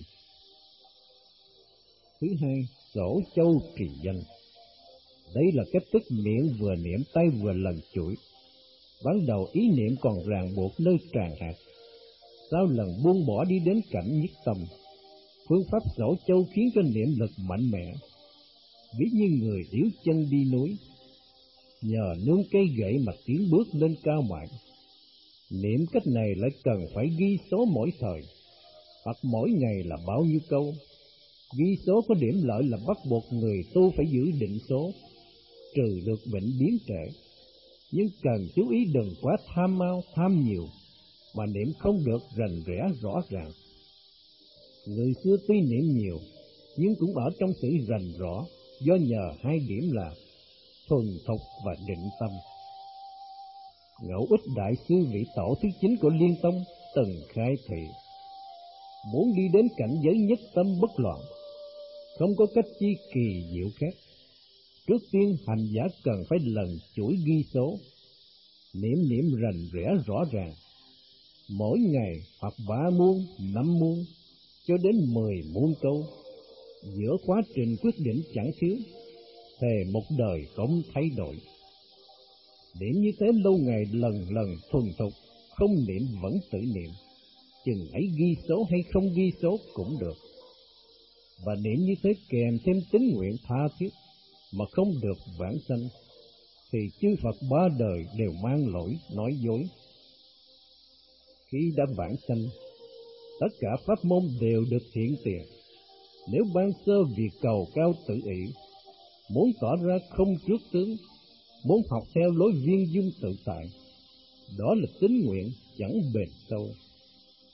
Thứ hai, sổ châu trì danh. Đây là cách thức miệng vừa niệm, tay vừa lần chuỗi. Ban đầu ý niệm còn ràng buộc nơi tràn hạt, sau lần buông bỏ đi đến cảnh nhất tâm. Phương pháp sổ châu khiến cho niệm lực mạnh mẽ, ví như người điếu chân đi núi, nhờ nương cây gậy mà tiến bước lên cao mạn. Niệm cách này lại cần phải ghi số mỗi thời, hoặc mỗi ngày là bao nhiêu câu. Ghi số có điểm lợi là bắt buộc người tu phải giữ định số, trừ được bệnh biến trễ. Nhưng cần chú ý đừng quá tham mau, tham nhiều, mà niệm không được rành rẽ rõ ràng. Người xưa tuy niệm nhiều, nhưng cũng ở trong sự rành rõ, do nhờ hai điểm là thuần thục và định tâm. Ngẫu Ích Đại Sư Vị Tổ thứ chín của Liên Tông từng khai thị, muốn đi đến cảnh giới nhất tâm bất loạn, không có cách chi kỳ diệu khác. Trước tiên hành giả cần phải lần chuỗi ghi số, niệm niệm rành rẽ rõ ràng, mỗi ngày hoặc ba muôn, năm muôn, cho đến mười muôn câu. Giữa quá trình quyết định chẳng thiếu, thề một đời không thay đổi. Niệm như thế lâu ngày lần lần thuần thục, không niệm vẫn tự niệm, chừng ấy ghi số hay không ghi số cũng được. Và niệm như thế kèm thêm tín nguyện tha thiết, mà không được vãng sanh, thì chư Phật ba đời đều mang lỗi nói dối. Khi đã vãng sanh, tất cả pháp môn đều được hiện tiền. Nếu ban sơ vì cầu cao tự ỷ, muốn tỏ ra không trước tướng, muốn học theo lối viên dung tự tại, đó là tín nguyện chẳng bền sâu.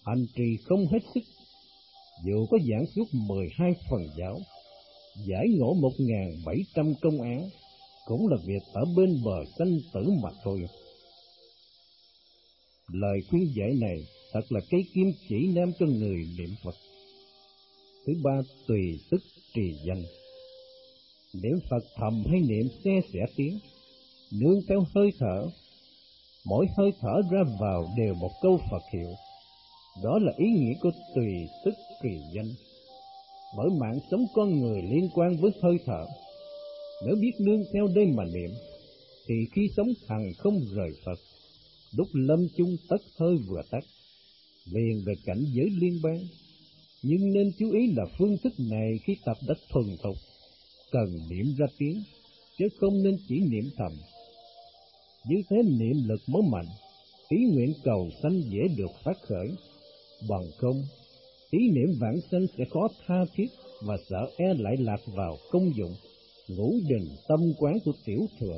hành trì không hết sức, dù có giảng suốt mười hai phần giáo, giải ngộ một nghìn bảy trăm công án, cũng là việc ở bên bờ sanh tử mà thôi. Lời khuyên giải này thật là cây kim chỉ nam cho người niệm Phật. Thứ ba, tùy tức trì danh. Niệm Phật thầm hay niệm xe sẻ tiếng, nương theo hơi thở. Mỗi hơi thở ra vào đều một câu Phật hiệu. Đó là ý nghĩa của tùy tức trì danh. Bởi mạng sống con người liên quan với hơi thở. Nếu biết nương theo đây mà niệm, thì khi sống hằng không rời Phật, lúc lâm chung tất hơi vừa tắt, liền về cảnh giới liên bang. Nhưng nên chú ý là phương thức này khi tập đã thuần thục, cần niệm ra tiếng, chứ không nên chỉ niệm thầm. Như thế niệm lực mới mạnh, ý nguyện cầu sanh dễ được phát khởi. Bằng không, ý niệm vãng sanh sẽ khó tha thiết và sợ e lại lạc vào công dụng ngũ đình tâm quán của tiểu thừa.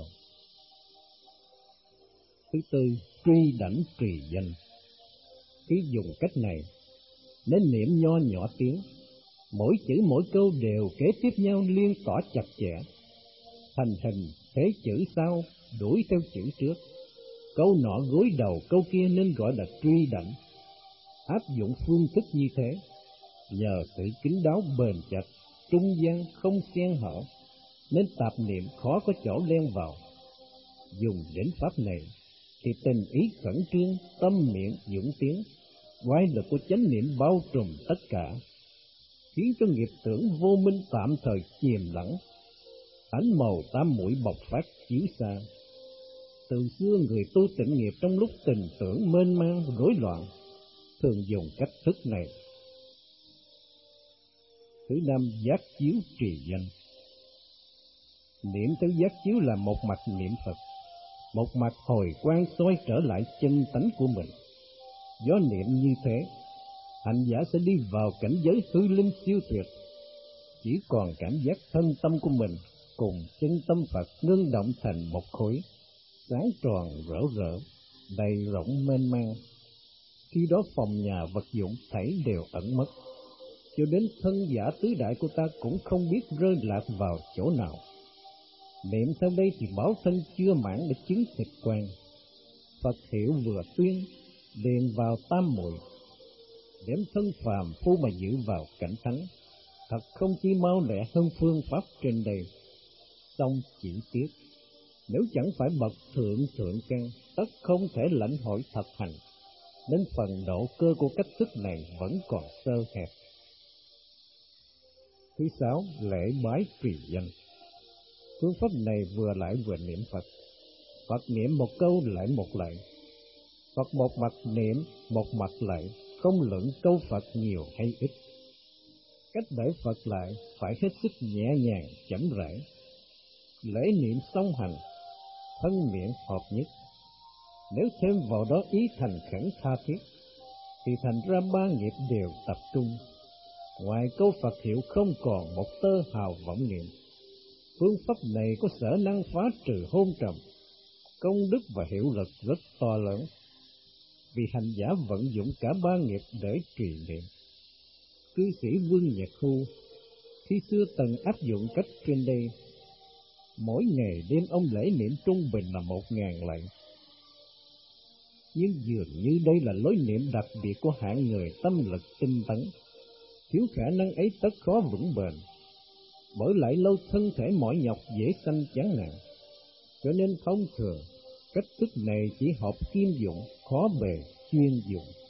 Thứ tư, truy đảnh trì danh. Khi dùng cách này, nên niệm nho nhỏ tiếng, mỗi chữ mỗi câu đều kế tiếp nhau liên tỏa chặt chẽ, thành hình thế chữ sau đuổi theo chữ trước. Câu nọ gối đầu câu kia nên gọi là truy đảnh. Áp dụng phương thức như thế, nhờ sự kín đáo bền chặt, trung gian không xen hở, nên tạp niệm khó có chỗ len vào. Dùng đến pháp này thì tình ý khẩn trương, tâm miệng dũng tiếng, quay lực của chánh niệm bao trùm tất cả, khiến cho nghiệp tưởng vô minh tạm thời chìm lắng. Ánh màu tam muội bộc phát chiếu xa. Từ xưa người tu tịnh nghiệp trong lúc tình tưởng mênh mang rối loạn, thường dùng cách thức này. Thứ năm, giác chiếu trì danh. Niệm theo giác chiếu là một mặt niệm Phật, một mặt hồi quang soi trở lại chân tánh của mình. Do niệm như thế, hành giả sẽ đi vào cảnh giới hư linh siêu tuyệt, chỉ còn cảm giác thân tâm của mình cùng chân tâm Phật ngưng động thành một khối, sáng tròn rỡ rỡ, đầy rộng mênh mang. Khi đó phòng nhà vật dụng thảy đều ẩn mất, cho đến thân giả tứ đại của ta cũng không biết rơi lạc vào chỗ nào. Niệm theo đây thì báo thân chưa mãn để chứng thực quan. Phật hiệu vừa tuyên, liền vào tam muội. Đem thân phàm phu mà giữ vào cảnh thánh, thật không chi mau lẹ hơn phương pháp trên đây. Song chỉ tiếc, nếu chẳng phải bậc thượng thượng căn, tất không thể lãnh hội thật hành, nên phần độ cơ của cách thức này vẫn còn sơ hẹp. Thứ sáu, lễ bái trì danh. Phương pháp này vừa lại vừa niệm Phật. Phật niệm một câu lại một lạy. Phật một mặt niệm, một mặt lạy, không luận câu Phật nhiều hay ít. Cách đợi Phật lại phải hết sức nhẹ nhàng, chậm rãi. Lễ niệm song hành, thân miệng hợp nhất. Nếu thêm vào đó ý thành khẩn tha thiết, thì thành ra ba nghiệp đều tập trung. Ngoài câu Phật hiệu không còn một tơ hào vọng niệm. Phương pháp này có sở năng phá trừ hôn trầm, công đức và hiệu lực rất to lớn, vì hành giả vận dụng cả ba nghiệp để trì niệm. Cư sĩ Vương Nhật Hu khi xưa từng áp dụng cách trên đây. Mỗi ngày đêm ông lễ niệm trung bình là một ngàn lạy. Nhưng dường như đây là lối niệm đặc biệt của hạng người tâm lực tinh tấn, thiếu khả năng ấy tất khó vững bền. Bởi lại lâu thân thể mỏi nhọc dễ sanh chán nản, cho nên thông thường cách thức này chỉ hợp kim dụng, khó bề chuyên dụng.